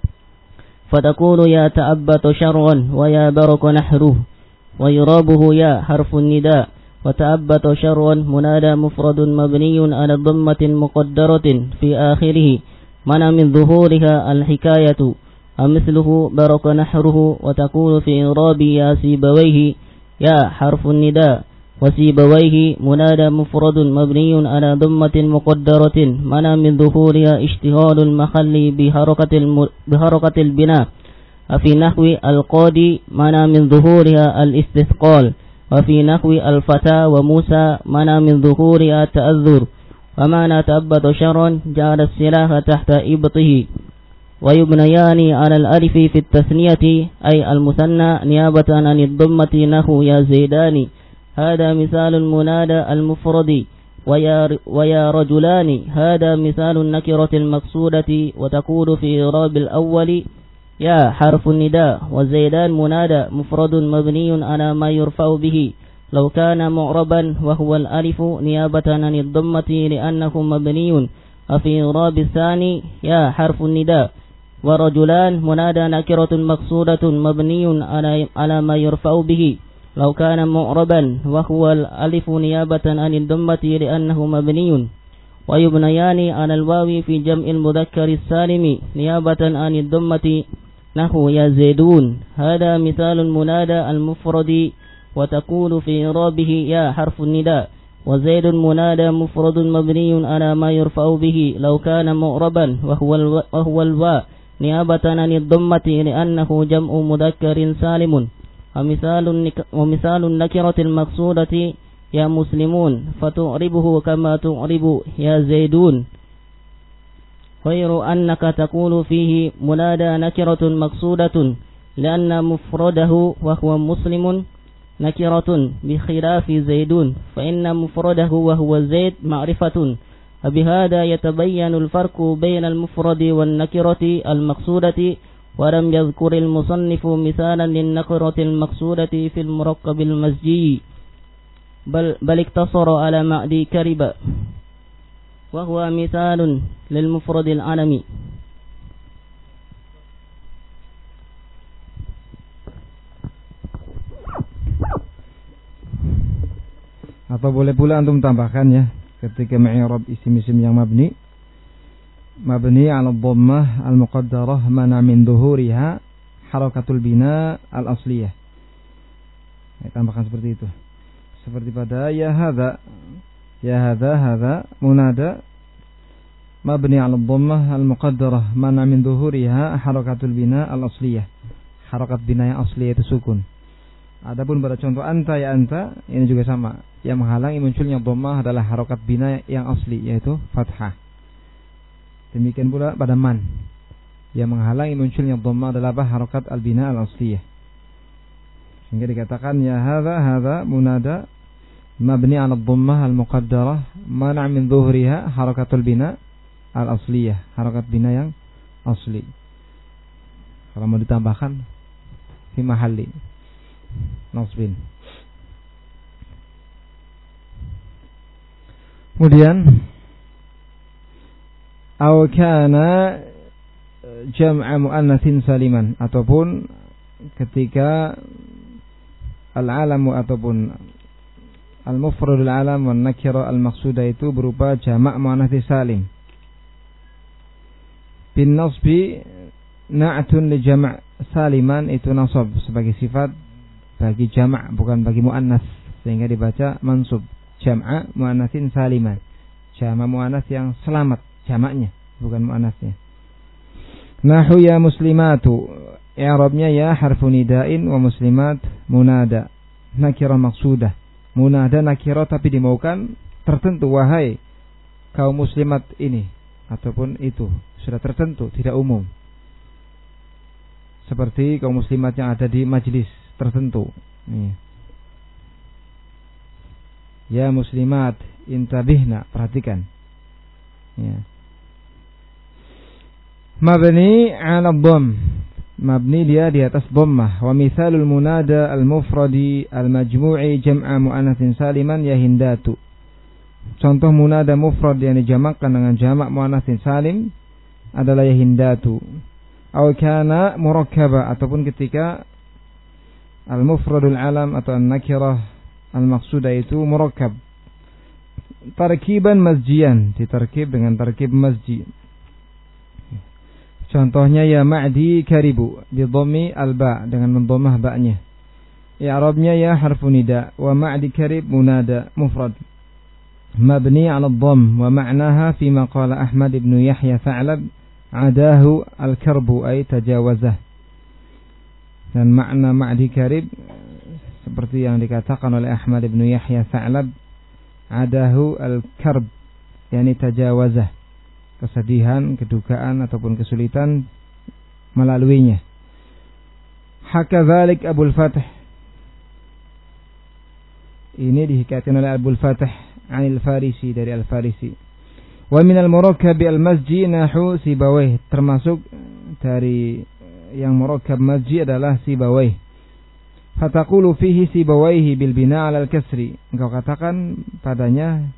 فتقول يا تأبت شرعا ويا برك نحره ويرابه يا حرف النداء وتأبت شرعا منادى مفرد مبني على ضمة مقدرة في آخره منع من ظهورها الحكاية ومثله برك نحره وتقول في إعراب يا سيبويه يا حرف النداء وسيبويه منادى مفرد مبني على ضمة مقدرة منع من ظهورها اشتغال المحل بحركة, الم... بحركة البناء وفي نحو القاضي منع من ظهورها الاستثقال وفي نحو الفتى وموسى منع من ظهورها التأذر ومعنى تأبت شرا جعل السلاح تحت إبطه ويبنيان على الألف في التثنية أي المثنى نيابة عن الضمة نحو يا زيدان هذا مثال المنادى المفرد ويا, ويا رجلان هذا مثال النكرة المقصودة وتقول في إعراب الأول يا حرف النداء وزيدان منادى مفرد مبني على ما يرفع به لو كان معربا وهو الألف نيابة عن الضمة لأنه مبني وفي إعراب الثاني يا حرف النداء ورجلان منادى نكرة مقصودة مبني على على ما يرفع به لو كان معربا وهو الألف نيابة عن الضمة لأنه مبني ويبنيان على الواو في جمع المذكر السالم نيابة عن الضمة نحو يا زيدون هذا مثال المنادى المفرد وتقول في إعرابه يا حرف النداء وزيد منادى مفرد مبني على ما يرفع به لو كان معربا وهو الو... وهو الواو نيابة عن الضمة لأنه جمع مذكر سالم ومثال النك... ومثال النكرة المقصودة يا مسلمون فتعربه كما تعرب يا زيدون غير أنك تقول فيه منادى نكرة مقصودة لأن مفرده وهو مسلم نكرة بخلاف زيدون فإن مفرده وهو زيد معرفة وبهذا يتبين الفرق بين المفرد والنكرة المقصودة ولم يذكر المصنف مثالا للنكرة المقصودة في المركب المزجي بل, بل اقتصر على معدي كرب وهو مثال للمفرد العالمي. Atau boleh pula antum tambahkan ya, ketika mi'rab isim-isim yang mabni, mabni 'ala dhammah al-muqaddarah mana min dhuhuriha harakatul bina al-asliyah. Ya, tambahkan seperti itu. Seperti pada ya hadza, ya hadza hadza munada mabni 'ala dhammah al-muqaddarah mana min dhuhuriha harakatul bina al-asliyah. Harakat bina yang asli itu sukun. Adapun pada contoh anta ya anta, ini juga sama. Yang menghalangi munculnya dhammah adalah harakat bina yang asli, yaitu fathah. Demikian pula pada man, yang menghalangi munculnya dhammah adalah harakat al-bina al-asliyah. Sehingga dikatakan ya hadza hadza munada mabni 'ala dhammah al-muqaddarah mana' min dhuhriha harakatul bina al-asliyah, harakat bina yang asli. Kalau mau ditambahkan fi mahalli nasbin. Kemudian aw kana jam'a muannatsin saliman, ataupun ketika al-alamu ataupun al-mufradul alam wan nakira al-maqsuda itu berupa jamak muannats salim. Bin nasbi na'tun li jama' saliman, itu nasab sebagai sifat bagi jamak bukan bagi muannats, sehingga dibaca mansub. Jam'a muannatsin saliman, jamak muannats yang selamat, jamaknya bukan muannatsnya. Nahu ya muslimatu, i'rabnya ya harfu nida'in wa muslimat munada nakira maqsudah. Munada nakira tapi dimaukan tertentu, wahai kaum muslimat ini ataupun itu, sudah tertentu, tidak umum. Seperti kaum muslimat yang ada di majlis tertentu. Nih. Ya muslimat intabihna, perhatikan. Ya. Mabni 'ala dhamm, mabni dia di atas dhammah. Wa mithalul munada al-mufradi al-majmu'i jam'a muannatsin saliman ya hindatu. Contoh munada mufrad yang dijamakkan dengan jamak muannatsin salim adalah ya hindatu. Aw kana murakkaba, ataupun ketika al-mufradul alam atau an-nakirah al-maqsudah itu murakkab, tarkiban masjian, ditarkib dengan tarkib masji. Contohnya ya ma'di karibu bi dhammi al-ba, dengan mendhammah ba'nya. I'rabnya ya harfu nida wa ma'di karib munada mufrad mabni 'ala dhamm wa ma'naha fi ma qala Ahmad ibn Yahya Tha'lab adahu al-karbu ay tajawazah. Dan makna ma'di karib seperti yang dikatakan oleh Ahmad ibn Yahya Tha'lab, adahu al-karb, yakni tajawazah, kesedihan, kedukaan ataupun kesulitan melaluinya. Hakadzalik Abul Fath, ini dihikayatkan oleh Abul Fath anil Farisi, dari Al-Farisi. Wa minal murakkabi al-masji nahu Sibawayh, termasuk dari yang murakkab masji adalah Sibawayh. Fataqulu fihi Sibawayhi bil bina 'ala al-kasri, engkau katakan padanya,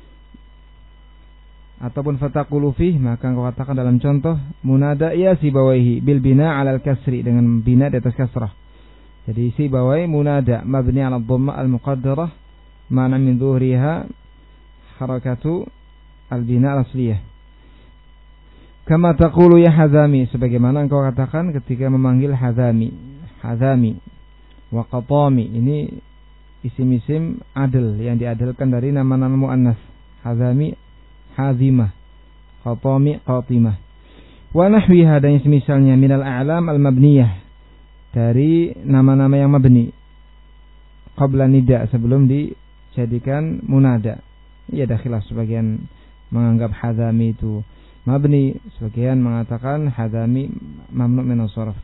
ataupun fataqulu fihi, maka engkau katakan dalam contoh munada ya Sibawayhi bil bina 'ala al-kasri, dengan bina di atas kasrah. Jadi Sibawayh munada mabni 'ala dhamma al-muqaddarah mana min dhuhriha harakatu al-bina al-asliyah. Kama taqulu ya Hazami, sebagaimana engkau katakan ketika memanggil Hazami. Hazami wa qatami, ini isim-isim adil yang diadilkan dari nama-nama muannas. Hazami hazimah, qatami qatimah. Wa nahwiha, dan semisalnya minal a'lam al-mabniyah, dari nama-nama yang mabni qabla nida, sebelum dijadikan munada. Ia ada khilaf, sebagian menganggap hazami itu mabni, sebagian mengatakan hazami mamnu' min as-sarf.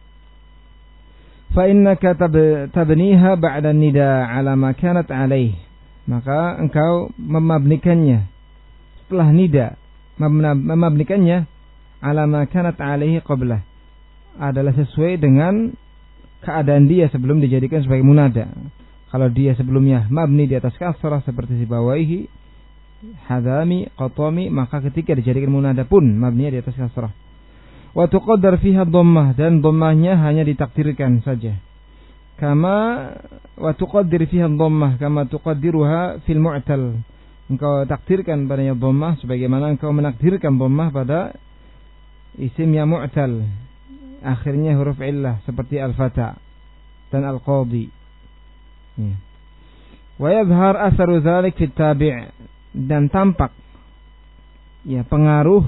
Fa innaka tabniha ba'da nida 'ala ma kanat 'alaih, maka engkau memabnikannya setelah nida, memabnikannya 'ala ma kanat 'alaihi qablah, adalah sesuai dengan keadaan dia sebelum dijadikan sebagai munada. Kalau dia sebelumnya mabni di atas kasrah seperti Sibawaihi, Hadami, Qatami, maka ketika dijadikan munada pun mabni di atas kasrah. Wa tuqaddar fiha dhammah, dan dhammahnya hanya ditakdirkan saja. Kama wa tuqaddir fiha dhammah kama tuqaddiruha fil mu'tal. Engkau takdirkan padanya dhammah sebagaimana engkau menakdirkan dhammah pada isim yang mu'tal, akhirnya huruf illah seperti al-fata dan al-qadi. Ya. Wa yadhhar atharu dzalik fit tabi', dan tampak ya pengaruh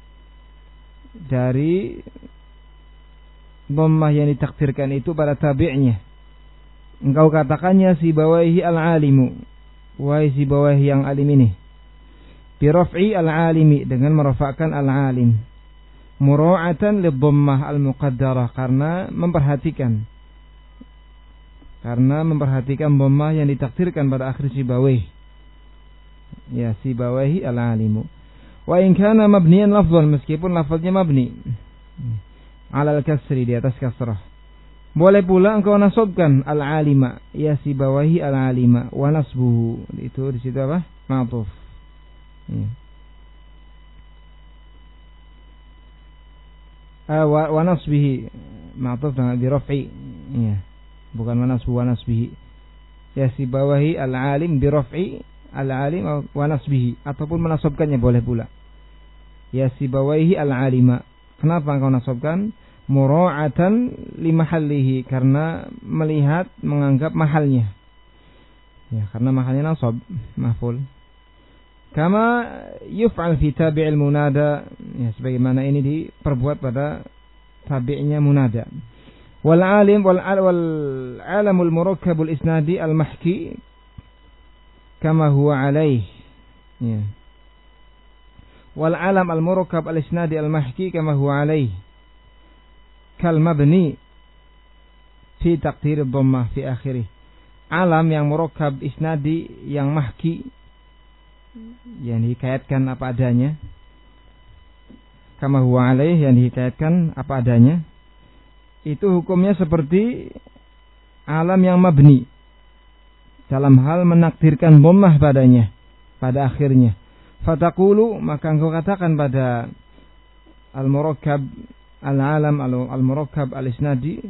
dari dhammah yang ditakdirkan itu pada tabi'nya. Engkau katakannya Sibawaihi al-alimu, wahai Sibawaihi yang alim ini, bi raf'i al-alimi, dengan merafa'kan al-alim, mura'atan lidhammah al-muqaddarah, karena memperhatikan karena memperhatikan dhammah yang ditakdirkan pada akhir Sibawaihi. Ya, Sibawaihi al-alimu. Wa in kana mabniyan lafdhan, meskipun lafaznya mabni ala al-kasri, di atas kasrah. Boleh pula engkau nasabkan al-alima, ya Sibawaihi al-alima, wa nasbuhu, itu di situ apa? Ma'tuf. Ya. Ah, wa, wa nasbihi, ma'tuf dengan bi raf'i. Ya. Bukan wa nasbu wa nasbihi. Ya Sibawaihi al-alim bi raf'i al-alim wa nasbihi, ataupun menasabkannya boleh pula. Ya Sibawaihi al-alima. Kenapa engkau nasabkan? Mura'atan li mahallihi, karena melihat, menganggap mahalnya. Ya, karena mahalnya nasab, maf'ul. Kama yuf'al fi tabi'il munada, ya sebagaimana ini diperbuat pada tabi'nya munada. Wal alim wal wal alamul murakkabul isnadi al mahki kama huwa alaih. Ya. Wal alam al murakkab al isnadi al mahki kama huwa alaih. Kal mabni fi taqdir dhammah fi akhirih. Alam yang murakkab isnadi yang mahki, yang dihikayatkan apa adanya, kama huwa alaih, yang dihikayatkan apa adanya, itu hukumnya seperti alam yang mabni dalam hal menakdirkan dhammah padanya pada akhirnya. Fataqulu, maka engkau katakan pada al-murakkab al-alam al-murakkab al-isnadi,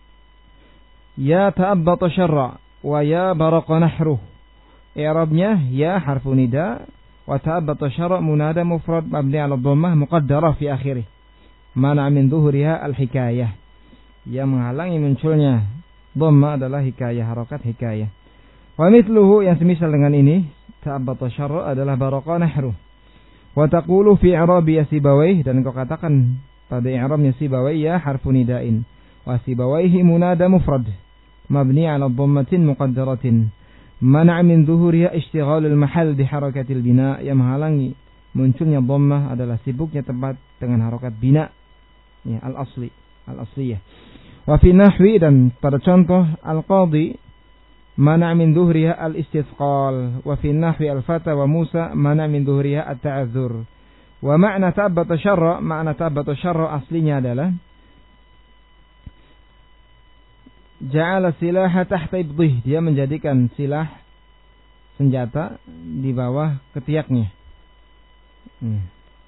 ya ta'abbata syarra wa ya baraqa nahruh. I'rabnya ya harfu nida, wa ta'abbata syarra munada mufrad mabni 'ala dhammah muqaddarah fi akhirih, mana min dhuhriha al-hikayah. Yang menghalangi munculnya dhammah adalah hikayah, harakat hikayah. Wa mithluhu, yang semisal dengan ini, ta'abbata syarra adalah baraqa nahruh. Wa taqulu fi i'rabi Sibawaihi, dan kau katakan pada i'rabnya Sibawaihi ya harfu nida'in, wa Sibawaihi munada mufrad mabni 'ala dhammatin muqaddaratin mana' min dhuhuriha ishtighalul mahal bi harakatil bina. Yang menghalangi munculnya dhammah adalah sibuknya tempat dengan harakat bina, ya, al-asli, al-asliyah. Wa fi nahwi, dan pada contoh al-qadi mana' min dhuhuriha al-istithqal, wa fi nahwi al-fata wa Musa mana' min dhuhuriha at-ta'adzur. Wa makna ta'abbata syarra, makna ta'abbata syarra aslinya adalah ja'ala silaha tahta ibdih, dia menjadikan silah, senjata, di bawah ketiaknya. Hmm.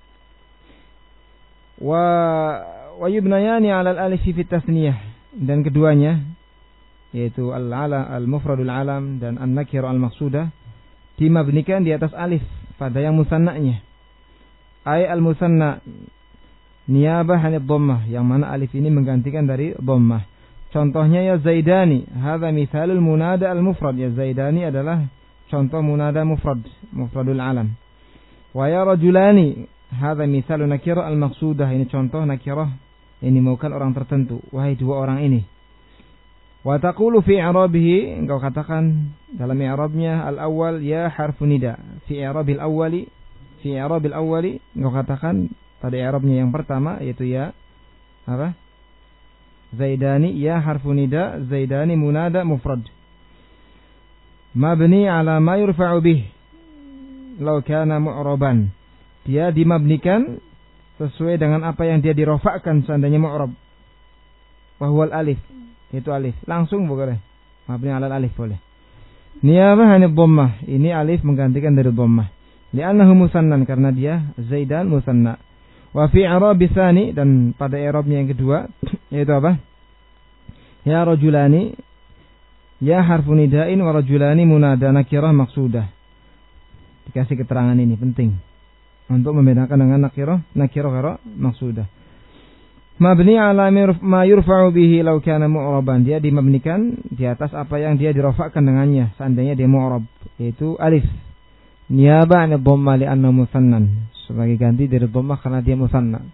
Wa wa yubnayani 'ala al-alif fi tasniyah, dan keduanya yaitu al-ala al-mufradul alam dan an-nakir al-maqsudah dimabnikan di atas alif pada yang musanna'nya. Ay al-musanna niyabah 'anil dhammah, yang mana alif ini menggantikan dari dhammah. Contohnya ya Zaidani, hadza mithalul munada al-mufrad. Ya Zaidani adalah contoh munada mufrad, mufradul alam. Wa ya rajulani, hadza mithalun nakirah al-maqsudah, ini contoh nakirah ini maukan orang tertentu, wahai dua orang ini. Wa taqulu fi i'rabihi, engkau katakan dalam i'rabnya al-awwal ya harfu nida, fi i'rabil awwali, fi i'rabil awwali, engkau katakan pada i'rabnya yang pertama yaitu ya apa? Zaidani ya harfu nida, Zaidani munada mufrad mabni 'ala ma yurfa'u bih law kana mu'raban. Dia dimabnikan sesuai dengan apa yang dia dirofakkan seandainya mu'rab. wa huwal alif, itu alif. Langsung boleh. Mabni 'alal alif boleh. Niyabah 'anil dhammah, ini alif menggantikan dari dhammah. Li'annahu musannan, karena dia zaidan musanna. Wa fi i'rabi tsani, dan pada i'rabnya yang kedua yaitu apa? Ya rajulani, ya harfu nida'in wa rajulani munada nakirah maqsudah. Dikasih keterangan ini penting untuk membedakan dengan nakirah, nakirah karo maqsudah. Mabni 'ala ma yurfa'u bihi law kana mu'raban, dia dimabnikan di atas apa yang dia dirafa'kan dengannya seandainya dia mu'rab, yaitu alif. Niyaba 'anil dhamma li'anna musannan, sebagai ganti dari dhammah karena dia musanna.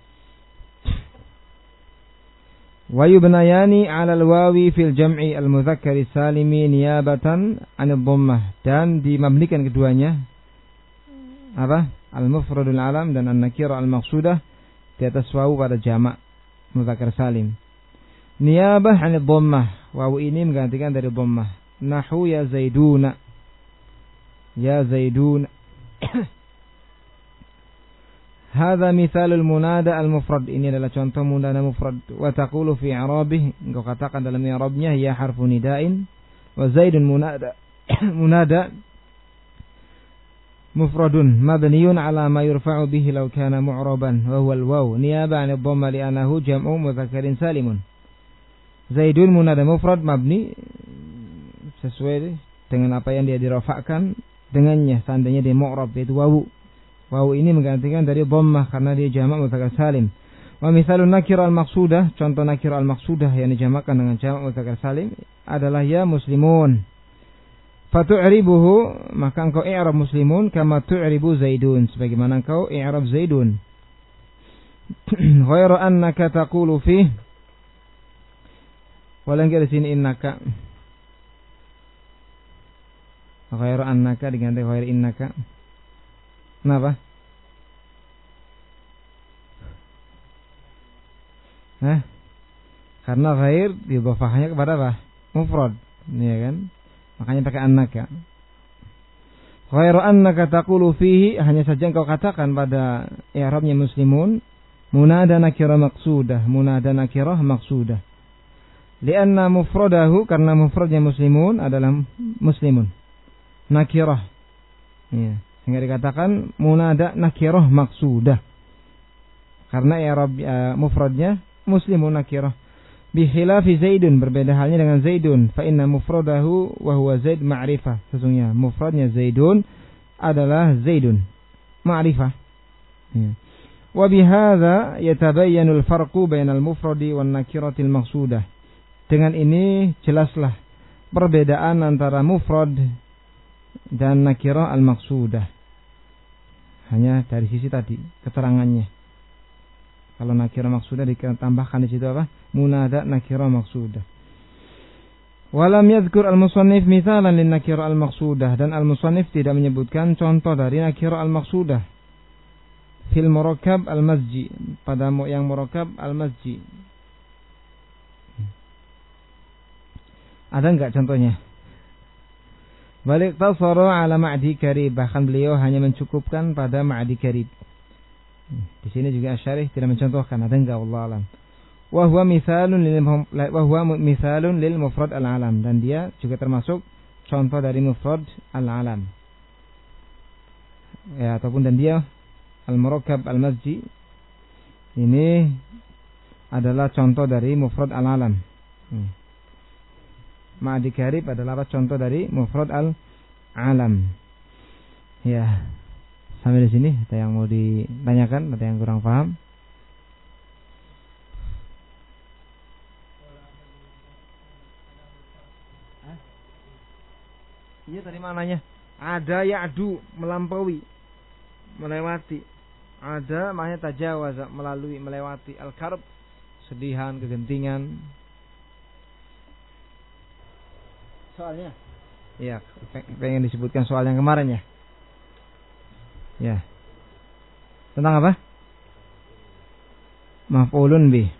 Wa yubnayani 'ala al-wawi fil jam'i al-mudzakkari salimi niyabatan 'anil dhammah, dan dimabnikan keduanya apa? Al-mufradul alam dan an-nakira al-maqsudah di atas wawu pada jamak mudzakkar salim. Niyabah 'anil dhammah, wawu ini menggantikan dari dhammah. Nahu ya zaiduna, ya zaidun. Hadza mithalul munada al-mufrad, ini adalah contoh munada mufrad. Wa taqulu fi i'rabih, engkau katakan dalam i'rabnya ya harfu nida'in wa zaidun munada munada mufradun mabniyun 'ala ma yurfa'u bihi law kana mu'raban wa huwa al-waw niyaba 'an ad-dhamma li'annahu jam'u mudzakkarin salimun. Zaidun munada mufrad mabni sesuai dengan apa yang dia dirafa'kan dengannya seandainya dia mu'rab, yaitu wawu. Wawu ini menggantikan dari dhammah karena dia jamak mudzakkar salim. Wa mithalun nakira al-maqsudah, contoh nakira al-maqsudah yang dijamakkan dengan jamak mudzakkar salim adalah ya muslimun. Fatu'ribuhu, maka engkau i'rab muslimun kama tu'ribu zaidun, sebagaimana engkau i'rab zaidun. Ghairu annaka taqulu fi, walau enggak di sini innaka. Ghairu annaka diganti ghairu innaka. Kenapa? Hah? Karena ghair didhafahnya kepada apa? Mufrad, ya kan? Makanya pakai annaka. Ghairu annaka taqulu fihi, hanya saja engkau katakan pada i'rabnya muslimun munada nakirah maqsudah, munada nakirah maqsudah. Lianna mufradahu, karena mufradnya muslimun adalah muslimun nakirah. Ya. Sehingga dikatakan munada nakirah maqsudah. Karena i'rab uh, mufradnya muslimun nakirah. Bi khilafi zaidun, berbeda halnya dengan zaidun. Fa inna mufradahu wa huwa zaid ma'rifah. Sesungguhnya mufradnya zaidun adalah zaidun ma'rifah. Ya. Wa bihadza yatabayyanu al-farqu bainal mufradi wan nakiratil maqsudah. Dengan ini jelaslah perbedaan antara mufrad dan nakirah al-maqsudah. Hanya dari sisi tadi keterangannya. Kalau nakirah maqsudah ditambahkan di situ apa? Munada nakirah maqsudah. Walam yadhkur al-musannif mithalan lin nakirah al-maqsudah, dan al-musannif tidak menyebutkan contoh dari nakirah al-maqsudah. Fil murakkab al-mazji, pada yang murakkab al-mazji. Ada enggak contohnya? Balik tasara ala ma'di karib, bahkan beliau hanya mencukupkan pada ma'di karib. Di sini juga Asy-Syarih tidak mencontohkan, ada enggak wallahu alam. Wa huwa mithalun lil wa huwa mithalun lil mufrad al-alam, dan dia juga termasuk contoh dari mufrad al-alam. Ya, ataupun dan dia al-murakkab al-mazji ini adalah contoh dari mufrad al-alam. Hmm. Ma'di karib adalah contoh dari mufrad al-alam. Ya, sampai di sini ada yang mau ditanyakan, ada yang kurang paham? Hah? Iya tadi mananya? Ada ya'du, melampaui, melewati. Ada maknanya tajawaza, melalui, melewati. Al-karb, sedihan, kegentingan. Soalnya? Iya, pengen disebutkan soal yang kemarin ya. Ya. Tentang apa? Maf'ulun bih.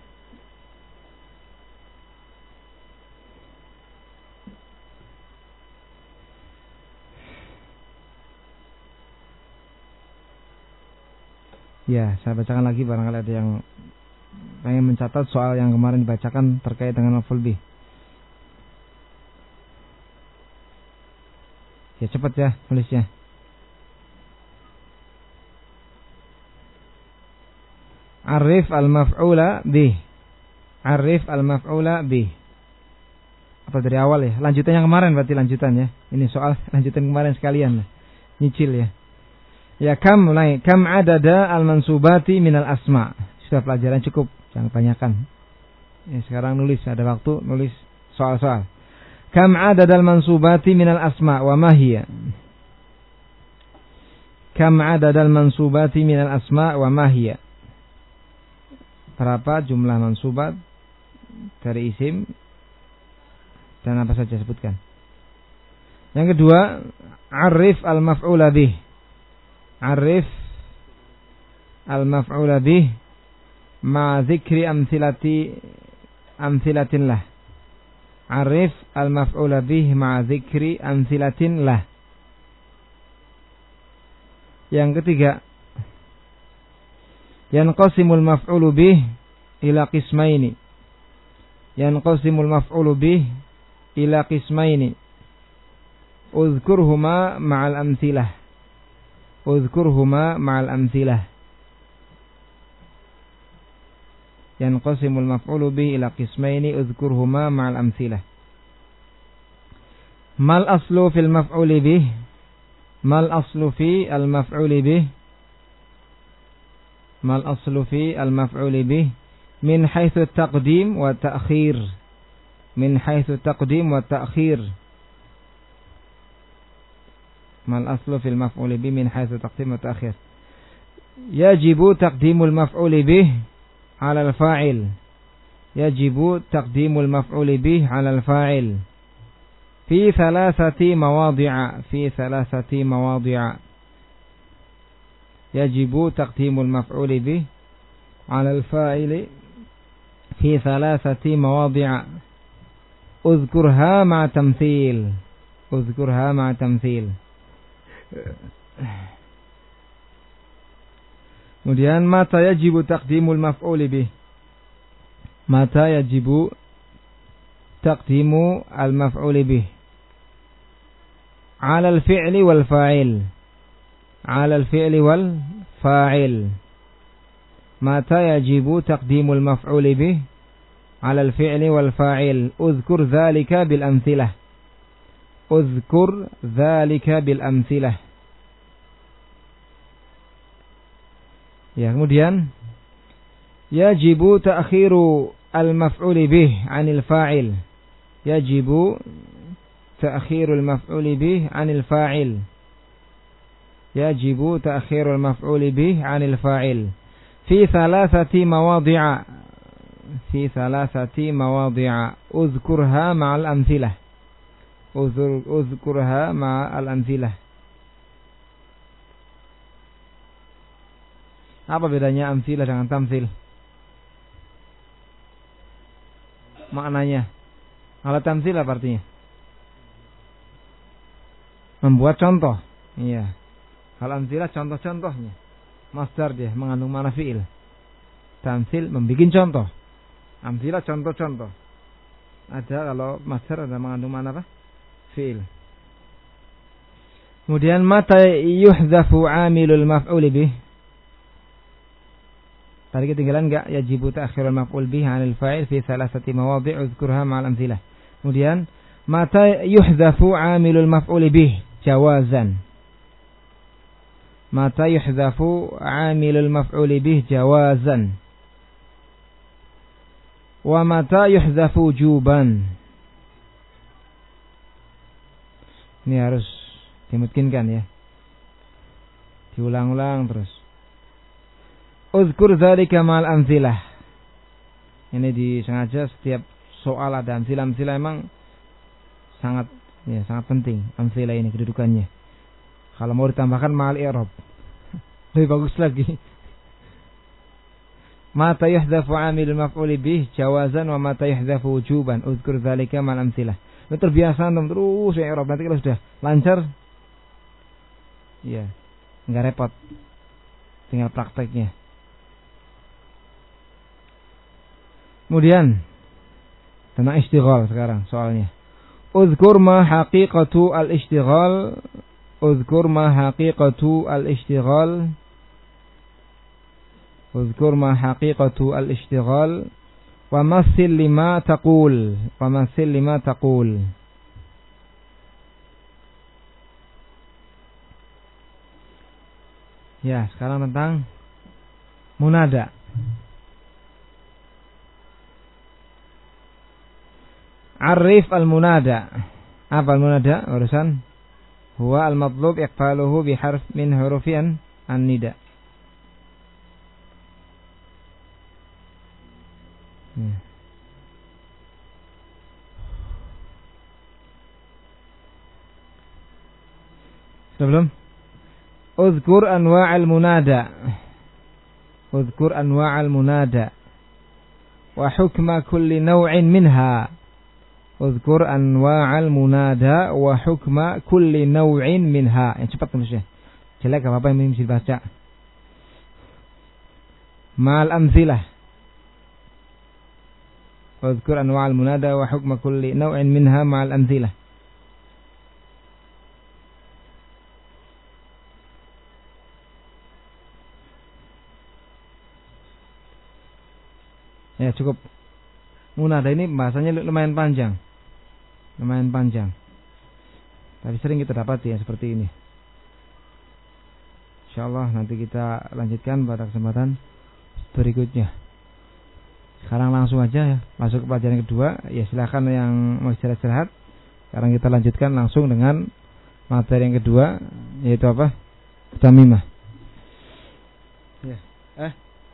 Ya, saya bacakan lagi barangkali ada yang pengen mencatat soal yang kemarin dibacakan terkait dengan maf'ul bih. Ya cepat ya tulisnya. Arif al-maf'ula bih. Arif al-maf'ula bih. Atau dari awal ya? Lanjutan yang kemarin berarti lanjutan ya. Ini soal lanjutan kemarin sekalian. Nyicil ya. Ya kam mulai. Kam adada al-mansubati minal asma. Sudah pelajaran cukup. Jangan tanyakan. Ya, sekarang nulis. Ada waktu nulis soal-soal. Kam adada al-mansubati minal asma. Wa mahiyya. Kam adada al-mansubati minal asma. Wa mahiyya. Berapa jumlah mansubat dari isim dan apa saja sebutkan. Yang kedua, arif al-maf'ula bih. Arif al-maf'ula bih ma dzikri amthilati amthilatin lah. Arif al-maf'ula bih ma dzikri amthilatin lah. Yang ketiga, yanqasimul maf'ulu bih ila qismaini. Yanqasimul maf'ulu bih ila qismaini. Uzkurhuma ma'al amthilah. Uzkurhuma ma'al amthilah. Yanqasimul maf'ulu bih ila qismaini. Uzkurhuma ma'al amthilah. Mal aslu fil maf'uli bih. Mal aslu fi al maf'uli bih. Mal aslu fi al-maf'uli bih min haitsu taqdim wa ta'khir. Min haitsu taqdim wa ta'khir. Mal aslu fil maf'uli bih min haitsu taqdim wa ta'khir. Yajibu taqdimul maf'uli bih 'ala al-fa'il. Yajibu taqdimul maf'uli bih 'ala al-fa'il. Fi thalathati mawadhi'a. Fi thalathati mawadhi'a. يجب تقديم المفعول به على الفاعل في ثلاثة مواضع اذكرها مع تمثيل. اذكرها مع تمثيل. Kemudian mata yajibu taqdimul maf'ul bih. Mata yajibu taqdimu al-maf'ul bih 'ala al-fi'li wal fa'il. على الفعل والفاعل. متى يجب تقديم المفعول به على الفعل والفاعل. اذكر ذلك بالأمثلة. اذكر ذلك بالأمثلة. Ya, kemudian yajibu ta'khiru al-maf'ul bih 'anil fa'il. Yajibu ta'khiru al-maf'ul bih 'anil fa'il. Yajibu ta'khirul maf'uli bih 'anil fa'il fi thalathati mawadhi'a. Fi thalathati mawadhi'a. Uzkurha ma'al amthilah. Uzkurha ma'al amthilah. Apa bedanya amthilah dengan tamthil? Maknanya. Kalau tamthil apa artinya? Membuat contoh. Iya. Kalau amthilah contoh-contohnya. Masdar dia mengandung makna fi'il. Tamtsil membikin contoh. Amthilah contoh-contoh. Ada kalau masdar ada mengandung makna apa? Fi'il. Kemudian mata yuhdhafu 'amilul maf'ul bih. Tadi ketinggalan enggak? Yajibu ta'khirul maf'ul bih 'anil fa'il fi thalathati mawadhi' uzkurha ma'al amthilah. Kemudian mata yuhdhafu 'amilul maf'ul bih jawazan. Mata yuhdhafu 'amilul maf'uli bih jawazan. Wa mata yuhdhafu wujuban. Ini harus dimungkinkan ya. Diulang-ulang terus. Uzkur dzalika ma'al amthilah. Ini disengaja setiap soal ada amthilah-amthilah emang sangat ya sangat penting amthilah ini kedudukannya. Kalau mau ditambahkan ma'al i'rab lebih bagus lagi. Mata yuhdhafu 'amilul maf'ul bih jawazan wa mata yuhdhafu wujuban. Uzkur dzalika ma'al amthilah. Lu terbiasa antum terus i'rab, nanti kalau sudah lancar iya, enggak repot. Tinggal prakteknya. Kemudian tentang istighal sekarang soalnya. Uzkur ma haqiqatu al-istighal. Uzkur ma haqiqatu al-istighal. Uzkur ma haqiqatu al-istighal. Wa masil lima taqul. Wa masil lima taqul. Ya, sekarang tentang munada. Arif al-munada. Apa al-munada? Barusan huwa al-matlub iqbaluhu biharf min hurufian an-nida. Ya. Sudah belum? Uzkur anwa'al munada. Uzkur anwa'al munada. Wa hukma kulli naw'in minha. Uzkur anwa'al munada wa hukma kulli naw'in minha. Yang cepat tulisnya. Jelek apa-apa yang bisa dibaca. Ma'al amzilah. Uzkur anwa'al munada wa hukma kulli naw'in minha ma'al amzilah. Ya cukup. Munada ini bahasanya lumayan panjang. Lumayan panjang. Tapi sering kita dapati ya seperti ini. InsyaAllah nanti kita lanjutkan pada kesempatan berikutnya. Sekarang langsung aja ya. Masuk ke pelajaran kedua. Ya silakan yang mau istirahat-istirahat. Sekarang kita lanjutkan langsung dengan materi yang kedua. Yaitu apa? Tamimah. Ya. Eh.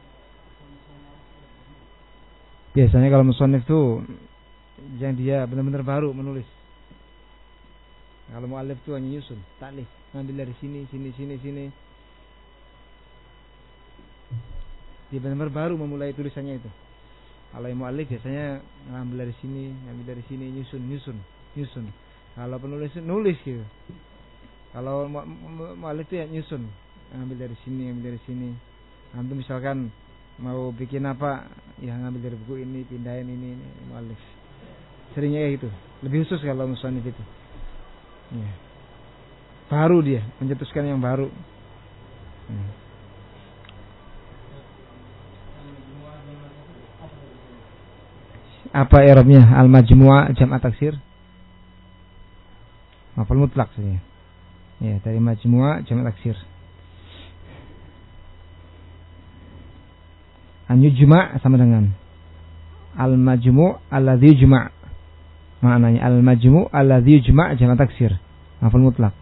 Biasanya kalau musannif itu yang dia benar-benar baru menulis. Kalau mu'allif itu hanya nyusun, taklif, ngambil dari sini, sini, sini, sini. Dia benar-benar baru memulai tulisannya itu. Kalau yang mu'allif biasanya ngambil dari sini, ngambil dari sini, nyusun, nyusun, nyusun. Kalau penulis nulis gitu. Kalau mu'allif itu ya nyusun, ngambil dari sini, ngambil dari sini. Antum misalkan mau bikin apa, ya ngambil dari buku ini, pindahin ini, ini mu'allif. Seringnya kayak gitu. Lebih khusus kalau musannif itu. Ya. Baru dia mencetuskan yang baru. Hmm. Apa i'rabnya? Al-majmu' jam'a taksir. Maf'ul mutlaq saja. Ya, dari majmu' jam'a taksir. An yujma' sama dengan al-majmu' alladhi yujma'. Maknanya al-majmu' alladhi yujma' jam'a taksir. Maf'ul mutlaq.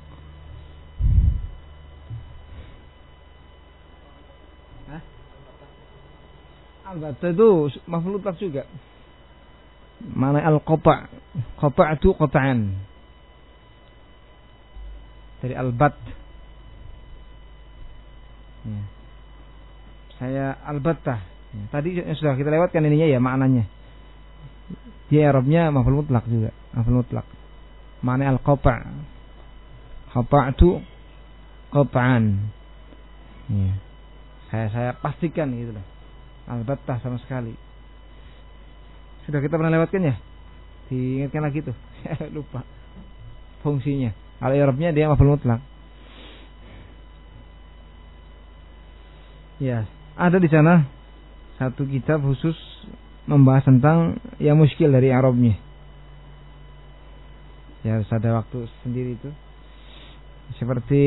Hah? Al-batta itu maf'ul mutlaq juga. Maknanya al-qata'. Qata'tu qata'an. Dari al-bat. Ya. Saya al-battah. Ya. Tadi sudah kita lewatkan ininya ya maknanya. Dia i'rabnya maf'ul mutlaq juga, maf'ul mutlaq. Maknanya al-qata'. Qata'tu qata'an. Ya. Saya saya pastikan gitu loh. Al-battah sama sekali. Sudah kita pernah lewatkan ya? Diingatkan lagi tuh. Lupa fungsinya. Al-i'rabnya dia maf'ul mutlaq. Ya, ada di sana satu kitab khusus membahas tentang yang muskil dari i'rabnya. Ya, harus ada waktu sendiri itu. Seperti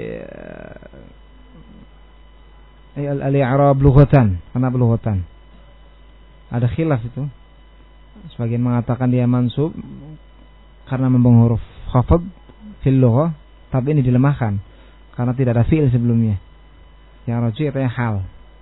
uh, al-i'rab lughatan, kenapa lughatan? Ada khilaf itu. Sebagian mengatakan dia mansub karena membuang huruf khafad fil lughah, tapi ini dilemahkan karena tidak ada fi'il sebelumnya. Yang rajih katanya hal.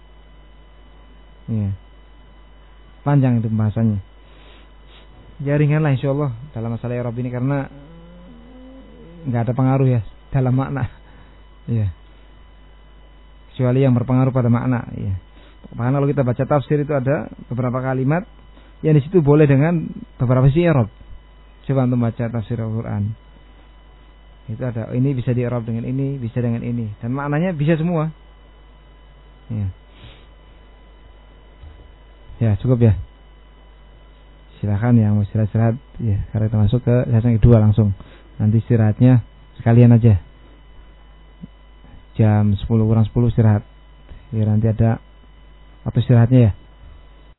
Ya. Panjang itu pembahasannya. Jaringanlah insyaallah dalam masalah i'rab ini karena enggak ada pengaruh ya dalam makna. Ya. Kecuali yang berpengaruh pada makna, ya. Bahkan kalau kita baca tafsir itu ada beberapa kalimat yang di situ boleh dengan beberapa sisi i'rab. Coba untuk baca tafsir Al-Qur'an. Itu ada ini bisa di i'rab dengan ini, bisa dengan ini dan maknanya bisa semua. Ya. Ya, cukup ya. silakan yang mau istirahat-istirahat ya, karena kita masuk ke sesi kedua langsung. Nanti istirahatnya sekalian aja. Jam sepuluh kurang sepuluh istirahat. Ya nanti ada waktu istirahatnya ya.